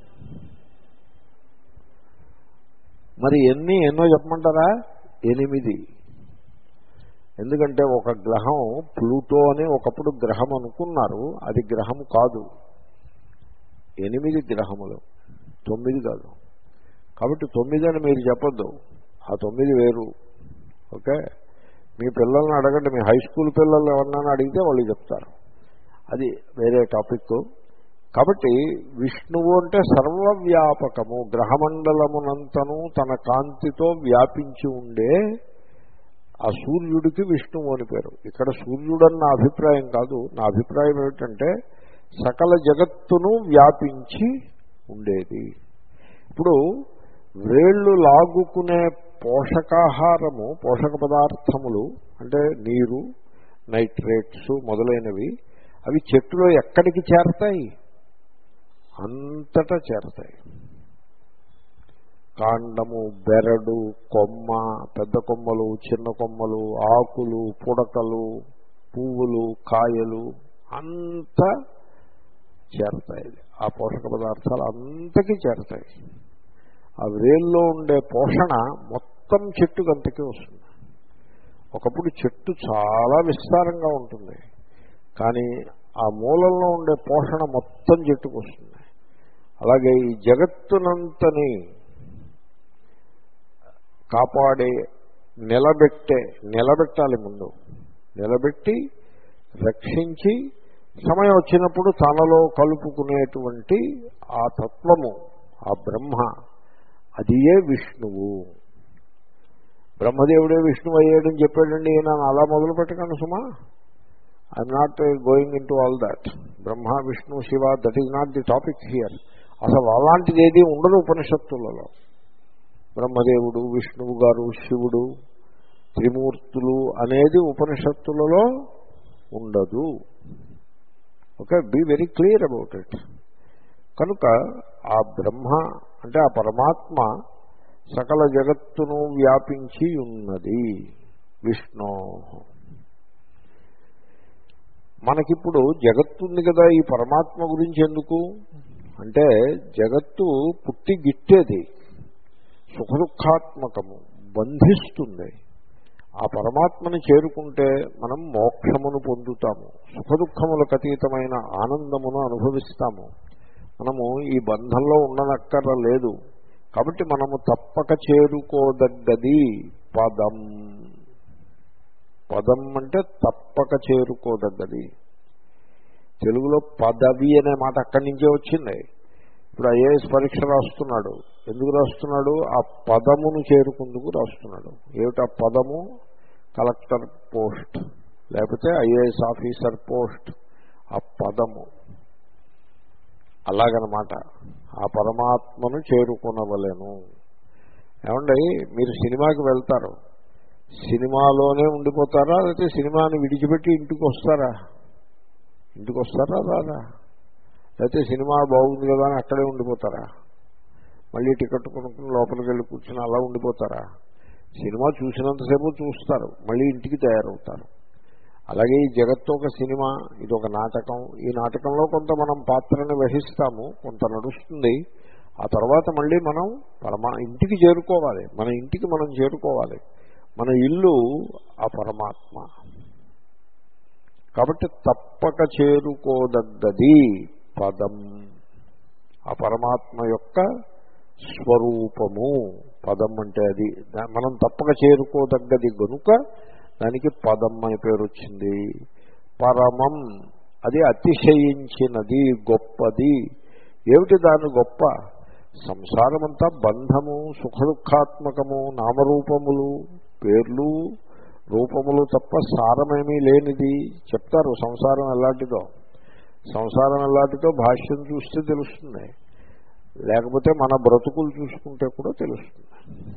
మరి ఎన్ని? ఎన్నో చెప్పమంటారా? ఎనిమిది. ఎందుకంటే ఒక గ్రహం ప్లూటో అని ఒకప్పుడు గ్రహం అనుకున్నారు, అది గ్రహం కాదు. ఎనిమిది గ్రహములు, తొమ్మిది కాదు. కాబట్టి తొమ్మిది అని మీరు చెప్పొద్దు, ఆ తొమ్మిది వేరు. ఓకే, మీ పిల్లల్ని అడగండి, మీ హై స్కూల్ పిల్లలు ఎవరినైనా అడిగితే వాళ్ళు చెప్తారు, అది వేరే టాపిక్. కాబట్టి విష్ణువు అంటే సర్వవ్యాపకము, గ్రహమండలమునంతను తన కాంతితో వ్యాపించి ఉండే ఆ సూర్యుడికి విష్ణువు అని పేరు. ఇక్కడ సూర్యుడన్న నా అభిప్రాయం కాదు. నా అభిప్రాయం ఏమిటంటే సకల జగత్తును వ్యాపించి ఉండేది. ఇప్పుడు వేళ్ళు లాగుకునే పోషకాహారము, పోషక పదార్థములు అంటే నీరు, నైట్రేట్స్ మొదలైనవి, అవి చెట్టులో ఎక్కడికి చేరతాయి? అంతటా చేరతాయి. కాండము, బెరడు, కొమ్మ, పెద్ద కొమ్మలు, చిన్న కొమ్మలు, ఆకులు, పుడకలు, పువ్వులు, కాయలు అంతా చేరతాయి. ఆ పోషక పదార్థాలు అంతకీ చేరతాయి. ఆ వేల్లో ఉండే పోషణ మొత్తం చెట్టుకంతకీ వస్తుంది. ఒకప్పుడు చెట్టు చాలా విస్తారంగా ఉంటుంది, కానీ ఆ మూలంలో ఉండే పోషణ మొత్తం చెట్టుకు వస్తుంది. అలాగే ఈ జగత్తునంతని కాపాడే, నిలబెట్టే, నిలబెట్టాలి ముందు, నిలబెట్టి రక్షించి సమయం వచ్చినప్పుడు తనలో కలుపుకునేటువంటి ఆ తత్వము, ఆ బ్రహ్మ, అదియే విష్ణువు. బ్రహ్మదేవుడే విష్ణువు అయ్యాడని చెప్పాడండి ఈయన, అలా మొదలు పెట్టకండి సుమా. I'm not going into all that. Brahma, Vishnu, Shiva, that is not the topic here. అసలు అలాంటిది ఏది ఉండదు ఉపనిషత్తులలో. బ్రహ్మదేవుడు, విష్ణువు గారు, శివుడు, త్రిమూర్తులు అనేది ఉపనిషత్తులలో ఉండదు. Okay, be very clear about it. కనుక ఆ బ్రహ్మ అంటే ఆ పరమాత్మ సకల జగత్తును వ్యాపించి ఉన్నది విష్ణు. మనకిప్పుడు జగత్తు ఉంది కదా, ఈ పరమాత్మ గురించి ఎందుకు అంటే జగత్తు పుట్టి గిట్టేది, సుఖదుఖాత్మకము, బంధిస్తుంది. ఆ పరమాత్మని చేరుకుంటే మనం మోక్షమును పొందుతాము, సుఖదుఖములకు అతీతమైన ఆనందమును అనుభవిస్తాము. మనము ఈ బంధంలో ఉండనక్కర లేదు. కాబట్టి మనము తప్పక చేరుకోదగ్గది పదం. పదం అంటే తప్పక చేరుకోదగ్గది. తెలుగులో పదవి అనే మాట అక్కడి నుంచే వచ్చింది. ఇప్పుడు ఐఏఎస్ పరీక్ష రాస్తున్నాడు, ఎందుకు రాస్తున్నాడు? ఆ పదమును చేరుకుందుకు రాస్తున్నాడు. ఏమిటా పదము? కలెక్టర్ పోస్ట్, లేకపోతే ఐఏఎస్ ఆఫీసర్ పోస్ట్. ఆ పదము అలాగనమాట. ఆ పరమాత్మను చేరుకునవలెను. ఏమండి, మీరు సినిమాకి వెళ్తారు, సినిమాలోనే ఉండిపోతారా, లేకపోతే సినిమాని విడిచిపెట్టి ఇంటికి వస్తారా? ఇంటికి వస్తారా రాదా? లేకపోతే సినిమా బాగుంది కదా అని అక్కడే ఉండిపోతారా? మళ్ళీ టికెట్ కొనుక్కుని లోపలికి వెళ్ళి కూర్చొని అలా ఉండిపోతారా? సినిమా చూసినంతసేపు చూస్తారు, మళ్ళీ ఇంటికి తయారవుతారు. అలాగే ఈ జగత్తు ఒక సినిమా, ఇది ఒక నాటకం. ఈ నాటకంలో కొంత మనం పాత్రని వహిస్తాము, కొంత నడుస్తుంది. ఆ తర్వాత మళ్ళీ మనం పరమా ఇంటికి చేరుకోవాలి. మన ఇంటికి మనం చేరుకోవాలి. మన ఇల్లు ఆ పరమాత్మ. కాబట్టి తప్పక చేరుకోదగ్గది పదం, ఆ పరమాత్మ యొక్క స్వరూపము. పదం అంటే అది మనం తప్పక చేరుకోదగ్గది గనుక దానికి పదం అని పేరు వచ్చింది. పరమం, అది అతిశయించినది, గొప్పది. ఏమిటి దాని గొప్ప? సంసారమంతా బంధము, సుఖదుఖాత్మకము, నామరూపములు, పేర్లు రూపములు తప్ప సారమేమీ లేనిది. చెప్తారు సంసారం ఎలాంటిదో. సంసారం ఎలాంటిదో భాష్యం చూస్తే తెలుస్తుంది, లేకపోతే మన బ్రతుకులు చూసుకుంటే కూడా తెలుస్తుంది.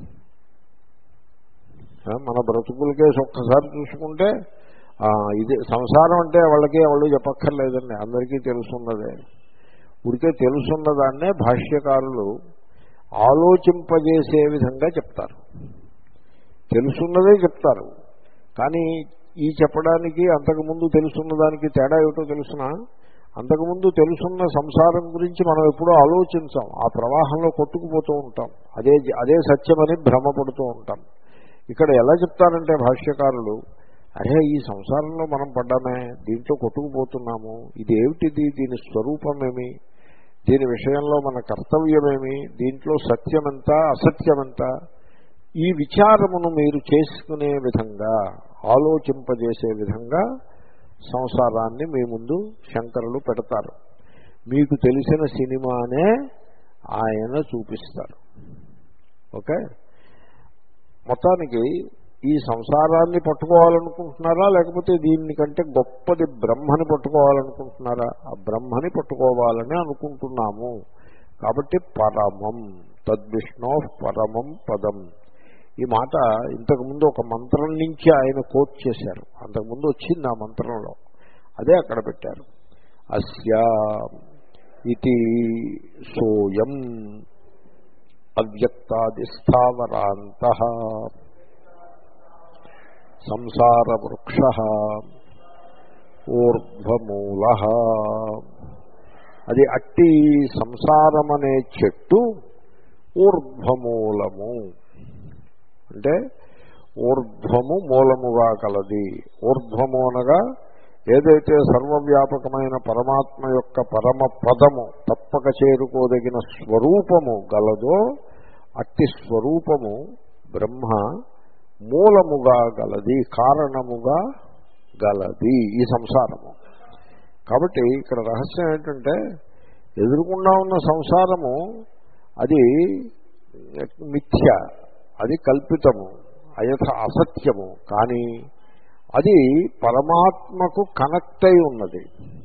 మన బ్రతుకులకేసి ఒక్కసారి చూసుకుంటే ఇది సంసారం అంటే వాళ్ళకి వాళ్ళు చెప్పక్కర్లేదండి, అందరికీ తెలుసున్నదే. ఉడికే తెలుసున్నదాన్నే భాష్యకారులు ఆలోచింపజేసే విధంగా చెప్తారు. తెలుసున్నదే చెప్తారు. కానీ ఈ చెప్పడానికి అంతకుముందు తెలుసున్నదానికి తేడా ఏమిటో తెలుసిన? అంతకుముందు తెలుసున్న సంసారం గురించి మనం ఎప్పుడూ ఆలోచించాం, ఆ ప్రవాహంలో కొట్టుకుపోతూ ఉంటాం, అదే అదే సత్యమని భ్రమపడుతూ ఉంటాం. ఇక్కడ ఎలా చెప్తారంటే భాష్యకారులు, అరే ఈ సంసారంలో మనం పడ్డామే, దీంట్లో కొట్టుకుపోతున్నాము, ఇది ఏమిటిది, దీని స్వరూపమేమి, దీని విషయంలో మన కర్తవ్యమేమి, దీంట్లో సత్యమెంత అసత్యమెంత, ఈ విచారమును మీరు చేసుకునే విధంగా, ఆలోచింపజేసే విధంగా సంసారాన్ని మీ ముందు శంకరులు పెడతారు. మీకు తెలిసిన సినిమానే ఆయన చూపిస్తారు. ఓకే, మొత్తానికి ఈ సంసారాన్ని పట్టుకోవాలనుకుంటున్నారా, లేకపోతే దీనికంటే గొప్పది బ్రహ్మని పట్టుకోవాలనుకుంటున్నారా? ఆ బ్రహ్మని పట్టుకోవాలని అనుకుంటున్నాము. కాబట్టి పరమం తద్విష్ణో పరమం పదం. ఈ మాట ఇంతకుముందు ఒక మంత్రం నుంచి ఆయన కోట్ చేశారు, అంతకుముందు వచ్చింది ఆ మంత్రంలో, అదే అక్కడ పెట్టారు. అస్య ఇతి సోయం అవ్యక్తాదిస్థావరాంతః సంసార వృక్షః ఊర్ధ్వమూలః. అది అట్టి సంసారమనే చెట్టు ఊర్ధ్వమూలము, అంటే ఊర్ధ్వము మూలముగా కలది. ఊర్ధ్వము అనగా ఏదైతే సర్వవ్యాపకమైన పరమాత్మ యొక్క పరమ పదము, తప్పక చేరుకోదగిన స్వరూపము గలదో అట్టి స్వరూపము బ్రహ్మ మూలముగా గలది, కారణముగా గలది ఈ సంసారము. కాబట్టి ఇక్కడ రహస్యం ఏంటంటే, ఎదురుకుండా ఉన్న సంసారము అది మిథ్య, అది కల్పితము, అయథ అసత్యము. కానీ అది పరమాత్మకు కనెక్ట్ అయి ఉన్నది.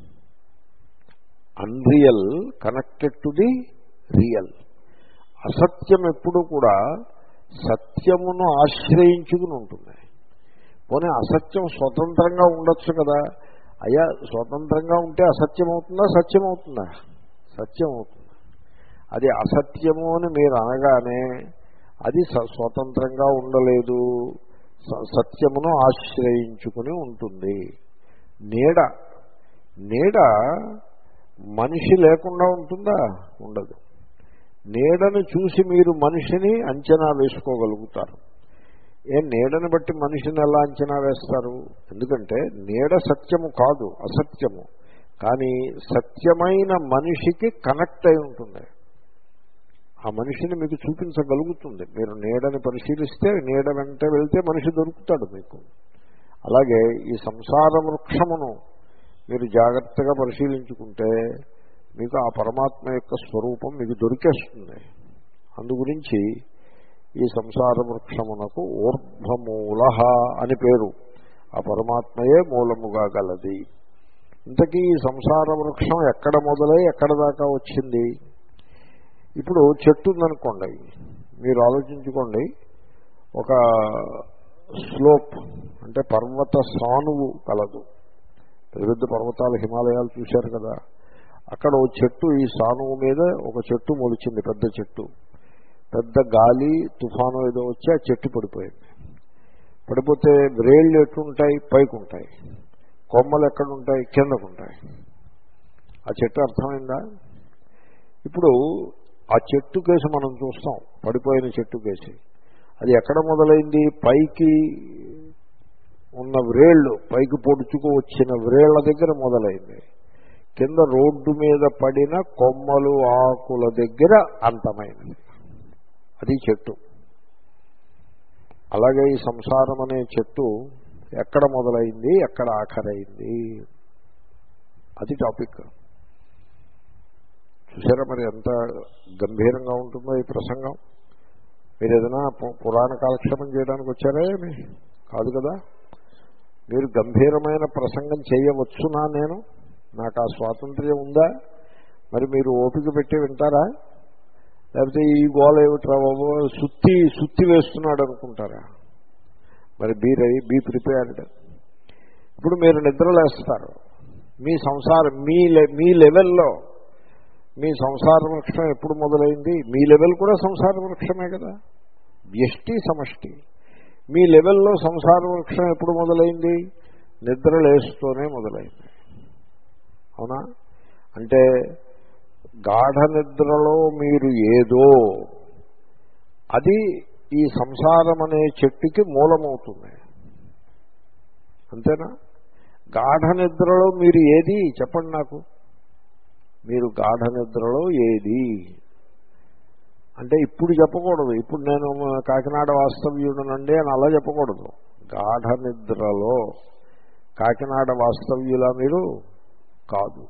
Unreal connected to the real. అసత్యం ఎప్పుడు కూడా సత్యమును ఆశ్రయించుకుని ఉంటుంది. పోనీ అసత్యం స్వతంత్రంగా ఉండొచ్చు కదా. అయ్యా స్వతంత్రంగా ఉంటే అసత్యం అవుతుందా, సత్యం అవుతుందా? సత్యం అవుతుంది. అది అసత్యము అని మీరు అనగానే అది స్వతంత్రంగా ఉండలేదు, సత్యమును ఆశ్రయించుకుని ఉంటుంది. నీడ నీడ మనిషి లేకుండా ఉంటుందా? ఉండదు. నీడను చూసి మీరు మనిషిని అంచనా వేసుకోగలుగుతారు. ఏ నీడని బట్టి మనిషిని ఎలా అంచనా వేస్తారు? ఎందుకంటే నీడ సత్యము కాదు, అసత్యము. కానీ సత్యమైన మనిషికి కనెక్ట్ అయి ఉంటుంది. ఆ మనిషిని మీకు చూపించగలుగుతుంది. మీరు నీడని పరిశీలిస్తే, నీడ వెంట వెళ్తే మనిషి దొరుకుతాడు మీకు. అలాగే ఈ సంసార వృక్షమును మీరు జాగ్రత్తగా పరిశీలించుకుంటే మీకు ఆ పరమాత్మ యొక్క స్వరూపం మీకు దొరికేస్తుంది. అందుగురించి ఈ సంసార వృక్షమునకు ఊర్ధ్వమూల అని పేరు. ఆ పరమాత్మయే మూలముగా గలది. ఇంతకీ ఈ సంసార వృక్షం ఎక్కడ మొదలై ఎక్కడ దాకా వచ్చింది? ఇప్పుడు చెట్టు ఉందనుకోండి, మీరు ఆలోచించుకోండి. ఒక స్లోప్ అంటే పర్వత సానువు కలదు. పెద్ద పెద్ద పర్వతాలు, హిమాలయాలు చూశారు కదా. అక్కడ ఓ చెట్టు, ఈ సానువు మీద ఒక చెట్టు మొలిచింది, పెద్ద చెట్టు. పెద్ద గాలి తుఫాను ఏదో వచ్చి ఆ చెట్టు పడిపోయింది. పడిపోతే వ్రేళ్ళు ఎట్లుంటాయి? పైకి ఉంటాయి. కొమ్మలు ఎక్కడుంటాయి? కిందకుంటాయి. ఆ చెట్టు అర్థమైందా? ఇప్పుడు ఆ చెట్టు కేసి మనం చూస్తాం, పడిపోయిన చెట్టు కేసి. అది ఎక్కడ మొదలైంది? పైకి ఉన్న వ్రేళ్ళు, పైకి పొడుచుకు వచ్చిన వ్రేళ్ల దగ్గర మొదలైంది. కింద రోడ్డు మీద పడిన కొమ్మలు ఆకుల దగ్గర అంతమైనది. అది చెట్టు. అలాగే ఈ సంసారం అనే చెట్టు ఎక్కడ మొదలైంది, ఎక్కడ ఆఖరైంది, అది టాపిక్. చూసారా మరి ఎంత గంభీరంగా ఉంటుందో ఈ ప్రసంగం. మీరు ఏదైనా పురాణ కాలక్షేపం చేయడానికి వచ్చారా ఏమి? కాదు కదా. మీరు గంభీరమైన ప్రసంగం చేయవచ్చునా? నేను నాకు ఆ స్వాతంత్ర్యం ఉందా? మరి మీరు ఓపిక పెట్టి వింటారా? లేకపోతే ఈ గోల ఏమిట్రా బాబు, సుత్తి సుత్తి వేస్తున్నాడు అనుకుంటారా? మరి బీ రెడీ, బీ ప్రిపేర్డ్. ఇప్పుడు మీరు నిద్రలేస్తారు. మీ సంసారం మీ మీ లెవెల్లో మీ సంసార వృక్షం ఎప్పుడు మొదలైంది? మీ లెవెల్ కూడా సంసార వృక్షమే కదా, వ్యష్టి సమష్టి. మీ లెవెల్లో సంసార వృక్షం ఎప్పుడు మొదలైంది? నిద్ర లేస్తూనే మొదలైంది. అవునా? అంటే గాఢ నిద్రలో మీరు ఏదో అది ఈ సంసారం అనే చెట్టుకి మూలమవుతుంది. అంతేనా? గాఢ నిద్రలో మీరు ఏది చెప్పండి నాకు. మీరు గాఢ నిద్రలో ఏది అంటే ఇప్పుడు చెప్పకూడదు. ఇప్పుడు నేను కాకినాడ వాస్తవ్యుడనండి అని అలా చెప్పకూడదు. గాఢ నిద్రలో కాకినాడ వాస్తవ్యులా మీరు కాదు.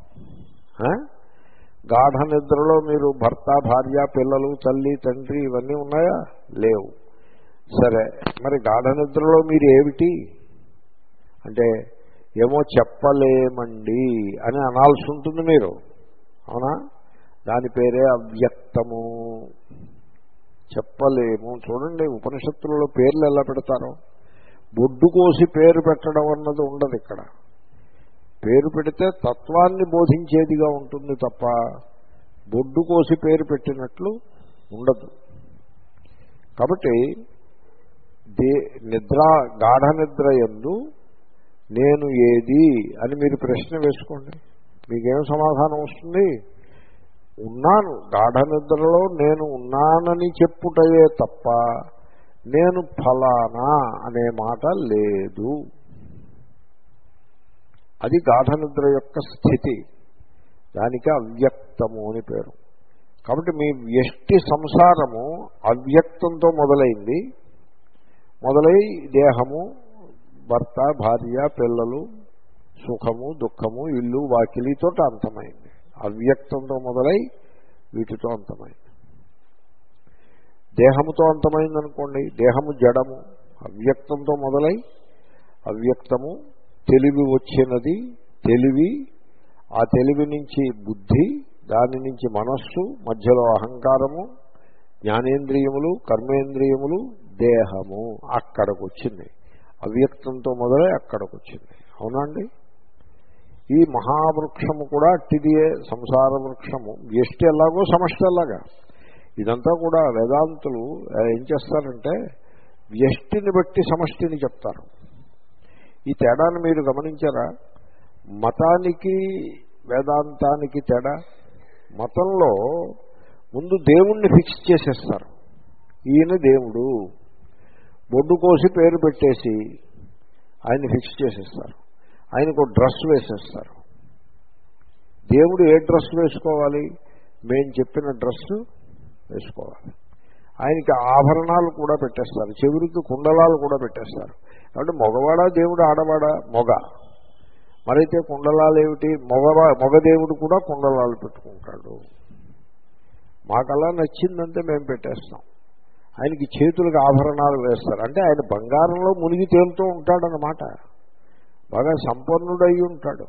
గాఢ నిద్రలో మీరు భర్త, భార్య, పిల్లలు, తల్లి, తండ్రి ఇవన్నీ ఉన్నాయా? లేవు. సరే, మరి గాఢ నిద్రలో మీరు ఏమిటి అంటే ఏమో చెప్పలేమండి అని అనాల్సి ఉంటుంది మీరు. అవునా? దాని పేరే అవ్యక్తము. చెప్పలేము. చూడండి ఉపనిషత్తులలో పేర్లు ఎలా పెడతారో. బొడ్డు కోసి పేరు పెట్టడం అన్నది ఉండదు ఇక్కడ. పేరు పెడితే తత్వాన్ని బోధించేదిగా ఉంటుంది తప్ప బొడ్డు కోసి పేరు పెట్టినట్లు ఉండదు. కాబట్టి దే నిద్ర గాఢ నిద్ర యందు నేను ఏది అని మీరు ప్రశ్న వేసుకోండి. మీకేం సమాధానం వస్తుంది? ఉన్నాను. గాఢ నిద్రలో నేను ఉన్నానని చెప్పుటయే తప్ప నేను ఫలానా అనే మాట లేదు. అది గాఢ నిద్ర యొక్క స్థితి. దానికి అవ్యక్తము అని పేరు. కాబట్టి మీ వ్యష్టి సంసారము అవ్యక్తంతో మొదలైంది. మొదలై దేహము, భర్త, భార్య, పిల్లలు, సుఖము, దుఃఖము, ఇల్లు, వాకిలితో అంతమైంది. అవ్యక్తంతో మొదలై వీటితో అంతమైంది. దేహముతో అంతమైందనుకోండి, దేహము జడము. అవ్యక్తంతో మొదలై అవ్యక్తము, తెలివి వచ్చినది, తెలివి, ఆ తెలివి నుంచి బుద్ధి, దాని నుంచి మనస్సు, మధ్యలో అహంకారము, జ్ఞానేంద్రియములు, కర్మేంద్రియములు, దేహము. అక్కడికి వచ్చింది. అవ్యక్తంతో మొదలై అక్కడికి వచ్చింది. అవునండి? ఈ మహావృక్షము కూడా అట్టిదియే. సంసార వృక్షము వ్యష్టి ఎలాగో సమష్టి ఎలాగా. ఇదంతా కూడా వేదాంతులు ఏం చేస్తారంటే వ్యష్టిని బట్టి సమష్టిని చెప్తారు. ఈ తేడాను మీరు గమనించారా? మతానికి వేదాంతానికి తేడా. మతంలో ముందు దేవుణ్ణి ఫిక్స్ చేసేస్తారు. ఈయన దేవుడు, బొడ్డు కోసి పేరు పెట్టేసి ఆయన్ని ఫిక్స్ చేసేస్తారు. ఆయనకు డ్రెస్ వేసేస్తారు. దేవుడు ఏ డ్రెస్ వేసుకోవాలి? మేము చెప్పిన డ్రెస్ వేసుకోవాలి. ఆయనకి ఆభరణాలు కూడా పెట్టేస్తారు, చెవురికి కుండలాలు కూడా పెట్టేస్తారు. కాబట్టి మగవాడా దేవుడు, ఆడవాడా? మొగ. మరైతే కుండలాలు ఏమిటి? మగవా మగ దేవుడు కూడా కుండలాలు పెట్టుకుంటాడు. మాకలా నచ్చిందంటే మేము పెట్టేస్తాం. ఆయనకి చేతులకు ఆభరణాలు వేస్తారు. అంటే ఆయన బంగారంలో మునిగి తేలుతూ ఉంటాడనమాట. బాగా సంపన్నుడై ఉంటాడు.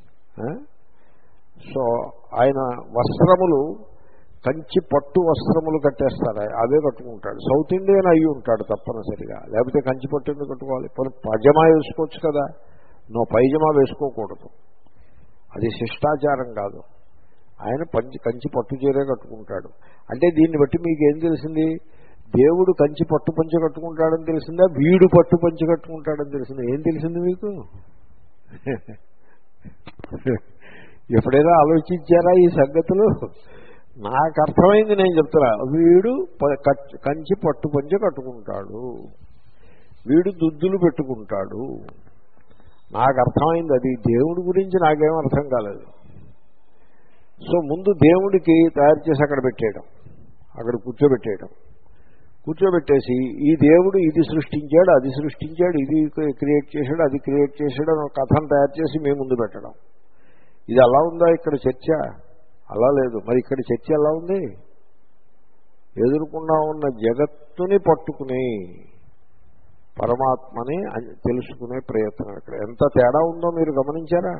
సో ఆయన వస్త్రములు కంచి పట్టు వస్త్రములు కట్టేస్తారు, అవే కట్టుకుంటాడు. సౌత్ ఇండియన్ అయ్యి ఉంటాడు తప్పనిసరిగా, లేకపోతే కంచి పట్టు ఎందుకు కట్టుకోవాలి? పైజమా వేసుకోవచ్చు కదా. నో, పైజమా వేసుకోకూడదు, అది శిష్టాచారం కాదు. ఆయన పంచి కంచి పట్టు చీరే కట్టుకుంటాడు. అంటే దీన్ని బట్టి మీకేం తెలిసింది? దేవుడు కంచి పట్టు పంచి కట్టుకుంటాడని తెలిసిందా? వీడు పట్టు పంచి కట్టుకుంటాడని తెలిసిందా? ఏం తెలిసింది మీకు? ఎప్పుడైనా ఆలోచించారా ఈ సంగతులు? నాకు అర్థమైంది, నేను చెప్తున్నా. వీడు కంచి పట్టు పంచె కట్టుకుంటాడు, వీడు దుద్దులు పెట్టుకుంటాడు. నాకు అర్థమైంది అది. దేవుడి గురించి నాకేం అర్థం కాలేదు. సో ముందు దేవుడికి తయారు చేసి అక్కడ పెట్టేయడం, అక్కడ కూర్చోబెట్టేయడం. కూర్చోబెట్టేసి ఈ దేవుడు ఇది సృష్టించాడు, అది సృష్టించాడు, ఇది క్రియేట్ చేశాడు, అది క్రియేట్ చేశాడు అని ఒక కథను తయారు చేసి మీ ముందు పెట్టడం. ఇది అలా ఉందా ఇక్కడ చర్చ? అలా లేదు. మరి ఇక్కడ చర్చ ఎలా ఉంది? ఎదురుకుండా ఉన్న జగత్తుని పట్టుకుని పరమాత్మని తెలుసుకునే ప్రయత్నం. ఇక్కడ ఎంత తేడా ఉందో మీరు గమనించారా?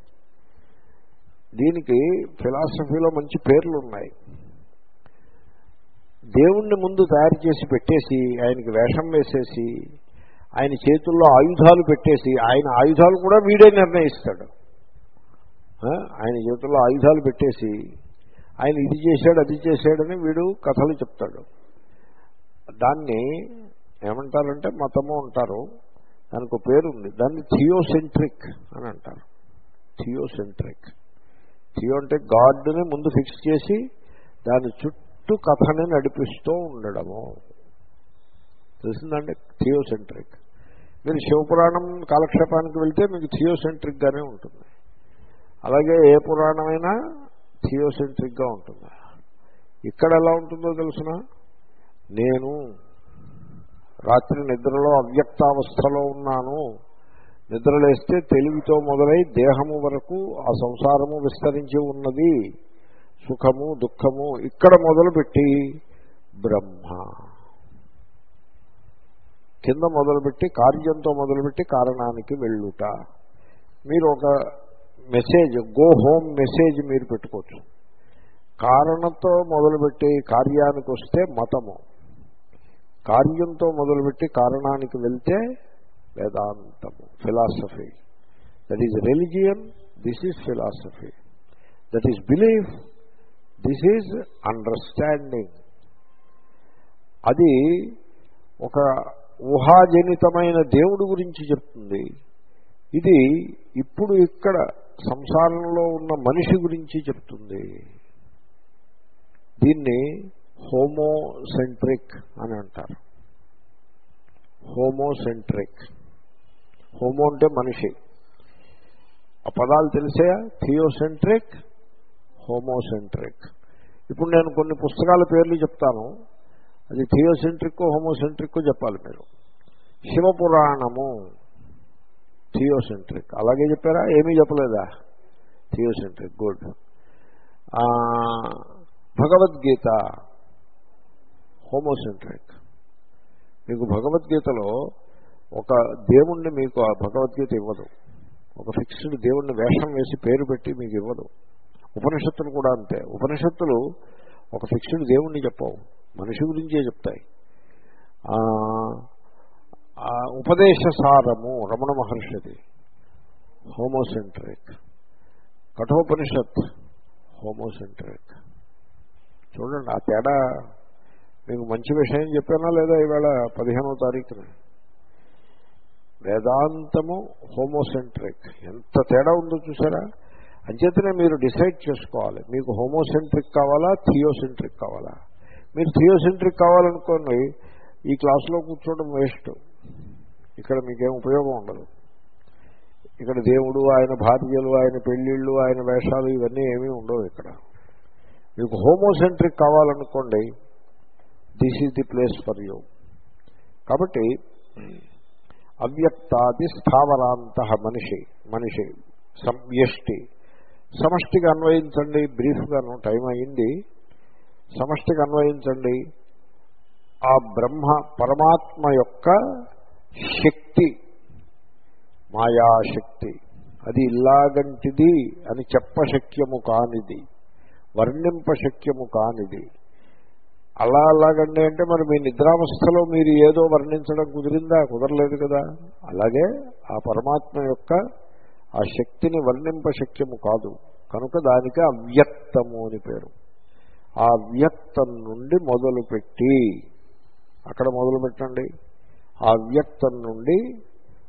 దీనికి ఫిలాసఫీలో మంచి పేర్లు ఉన్నాయి. దేవుణ్ణి ముందు తయారు చేసి పెట్టేసి ఆయనకి వేషం వేసేసి ఆయన చేతుల్లో ఆయుధాలు పెట్టేసి, ఆయన ఆయుధాలు కూడా వీడే నిర్ణయిస్తాడు. ఆయన చేతుల్లో ఆయుధాలు పెట్టేసి ఆయన ఇది చేశాడు అది చేశాడని వీడు కథలు చెప్తాడు. దాన్ని ఏమంటారంటే మతము అంటారు. దానికి ఒక పేరు ఉంది. దాన్ని థియోసెంట్రిక్ అని అంటారు. థియోసెంట్రిక్. థియో అంటే గాడ్ని ముందు ఫిక్స్ చేసి దాని చుట్టూ కథని నడిపిస్తూ ఉండడము. తెలిసిందండి? థియోసెంట్రిక్. మీరు శివపురాణం కాలక్షేపానికి వెళ్తే మీకు థియోసెంట్రిక్గానే ఉంటుంది. అలాగే ఏ పురాణమైనా థియోసెంట్రిక్గా ఉంటుంది. ఇక్కడ ఎలా ఉంటుందో తెలుసిన, నేను రాత్రి నిద్రలో అవ్యక్తావస్థలో ఉన్నాను, నిద్రలేస్తే తెలివితో మొదలై దేహము వరకు ఆ సంసారము విస్తరించి ఉన్నది, సుఖము దుఃఖము ఇక్కడ మొదలుపెట్టి బ్రహ్మ కింద మొదలుపెట్టి కార్యంతో మొదలుపెట్టి కారణానికి వెళ్ళుట. మీరు ఒక మెసేజ్, గో హోమ్ మెసేజ్ మీరు పెట్టుకోవచ్చు. కారణంతో మొదలుపెట్టి కార్యానికి వస్తే మతము, కార్యంతో మొదలుపెట్టి కారణానికి వెళ్తే వేదాంతము, philosophy. That is religion, this is philosophy. That is belief, this is understanding. అది ఒక ఊహాజనితమైన దేవుడి గురించి చెప్తుంది. ఇది ఇప్పుడు ఇక్కడ సంసారంలో ఉన్న మనిషి గురించి చెప్తుంది. దీన్ని హోమోసెంట్రిక్ అని అంటారు. హోమోసెంట్రిక్. హోమో అంటే మనిషి. ఆ పదాలు తెలిసే? Theocentric, homocentric. ఇప్పుడు నేను కొన్ని పుస్తకాల పేర్లు చెప్తాను. అది థియోసెంట్రిక్ హోమోసెంట్రిక్ చెప్పాలి మీరు. శివపురాణము థియోసెంట్రిక్. అలాగే చెప్పారా? ఏమీ చెప్పలేదా? థియోసెంట్రిక్. గుడ్. భగవద్గీత హోమోసెంట్రిక్. మీకు భగవద్గీతలో ఒక దేవుణ్ణి మీకు ఆ భగవద్గీత ఇవ్వదు. ఒక ఫిక్స్డ్ దేవుణ్ణి వేషం వేసి పేరు పెట్టి మీకు ఇవ్వదు. ఉపనిషత్తులు కూడా అంతే. ఉపనిషత్తులు ఒక ఫిక్స్డ్ దేవుణ్ణి చెప్పవు, మనిషి గురించే చెప్తాయి. ఉపదేశ సారము రమణ మహర్షిది హోమోసెంట్రిక్. కఠోపనిషత్ హోమోసెంట్రిక్. చూడండి ఆ తేడా. మీకు మంచి విషయం చెప్పానా లేదా? ఈవేళ పదిహేనవ తారీఖున వేదాంతము హోమోసెంట్రిక్. ఎంత తేడా ఉందో చూసారా? అంచేతనే మీరు డిసైడ్ చేసుకోవాలి, మీకు హోమోసెంట్రిక్ కావాలా థియోసెంట్రిక్ కావాలా. మీరు థియోసెంట్రిక్ కావాలనుకోండి ఈ క్లాసులో కూర్చోవడం వేస్ట్. ఇక్కడ మీకేం ఉపయోగం ఉండదు. ఇక్కడ దేవుడు, ఆయన భార్యలు, ఆయన పెళ్ళిళ్ళు, ఆయన వేషాలు ఇవన్నీ ఏమీ ఉండవు ఇక్కడ. మీకు హోమోసెంట్రిక్ కావాలనుకోండి, this is the place for you. కాబట్టి అవ్యక్తాది స్థావరాంత మనిషి, మనిషి వ్యష్టి. సమష్టికి అన్వయించండి. బ్రీఫ్గాను టైం అయింది. సమష్టికి అన్వయించండి. ఆ బ్రహ్మ పరమాత్మ యొక్క శక్తి, మాయాశక్తి, అది ఇలాగంటిది అని చెప్పశక్యము కానిది, వర్ణింపశక్యము కానిది. అలా అలాగండి అంటే మరి మీ నిద్రావస్థలో మీరు ఏదో వర్ణించడం కుదిరిందా? కుదరలేదు కదా. అలాగే ఆ పరమాత్మ యొక్క ఆ శక్తిని వర్ణింపశక్యము కాదు కనుక దానికి అవ్యక్తము అని పేరు. ఆ అవ్యక్తం నుండి మొదలుపెట్టి అక్కడ మొదలుపెట్టండి. ఆ అవ్యక్తం నుండి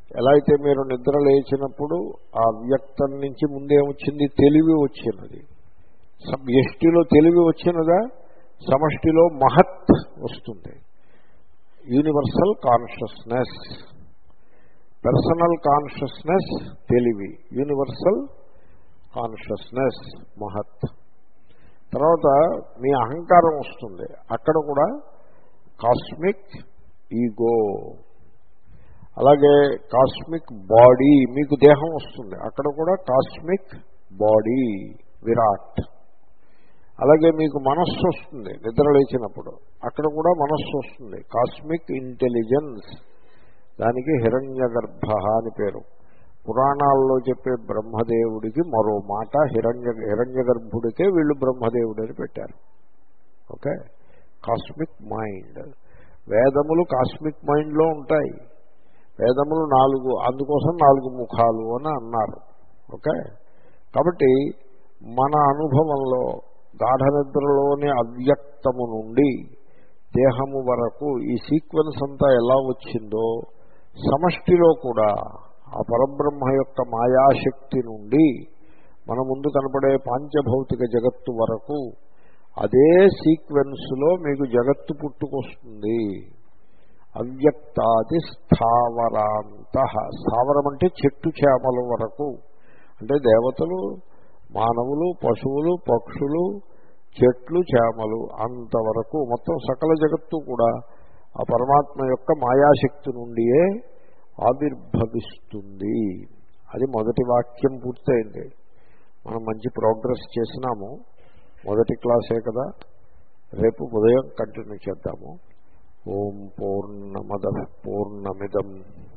ఎలా అయితే మీరు నిద్ర లేచినప్పుడు ఆ వ్యక్తం నుంచి ముందేమొచ్చింది, తెలివి వచ్చినది. వ్యష్టిలో తెలివి వచ్చినదా, సమష్టిలో మహత్ వస్తుంది. యూనివర్సల్ కాన్షియస్నెస్, పర్సనల్ కాన్షియస్నెస్ తెలివి, యూనివర్సల్ కాన్షియస్నెస్ మహత్. తర్వాత మీ అహంకారం వస్తుంది, అక్కడ కూడా కాస్మిక్ ఈగో. అలాగే కాస్మిక్ బాడీ, మీకు దేహం వస్తుంది, అక్కడ కూడా కాస్మిక్ బాడీ విరాట్. అలాగే మీకు మనస్సు వస్తుంది నిద్ర లేచినప్పుడు, అక్కడ కూడా మనస్సు వస్తుంది, కాస్మిక్ ఇంటెలిజెన్స్. దానికి హిరణ్యగర్భ అని పేరు. పురాణాల్లో చెప్పే బ్రహ్మదేవుడికి మరో మాట హిరణ్య హిరణ్యగర్భుడికే వీళ్ళు బ్రహ్మదేవుడు అని పెట్టారు. Okay, cosmic mind. వేదములు కాస్మిక్ మైండ్లో ఉంటాయి. వేదములు నాలుగు, అందుకోసం నాలుగు ముఖాలు అని అన్నారు. ఓకే, కాబట్టి మన అనుభవంలో గాఢ నిద్రలోని అవ్యక్తము నుండి దేహము వరకు ఈ సీక్వెన్స్ అంతా ఎలా వచ్చిందో, సమష్టిలో కూడా ఆ పరబ్రహ్మ యొక్క మాయాశక్తి నుండి మన ముందు కనపడే పాంచభౌతిక జగత్తు వరకు అదే సీక్వెన్స్లో మీకు జగత్తు పుట్టుకొస్తుంది. అవ్యక్తాది స్థావరాంత. స్థావరం అంటే చెట్టు చేమల వరకు, అంటే దేవతలు, మానవులు, పశువులు, పక్షులు, చెట్లు, చేమలు అంతవరకు మొత్తం సకల జగత్తు కూడా ఆ పరమాత్మ యొక్క మాయాశక్తి నుండియే ఆవిర్భవిస్తుంది. అది మొదటి వాక్యం పూర్తయింది. మనం మంచి ప్రోగ్రెస్ చేసినాము. మొదటి క్లాసే కదా, రేపు ఉదయం కంటిన్యూ చేద్దాము. ఓం పూర్ణమదః పూర్ణమిదం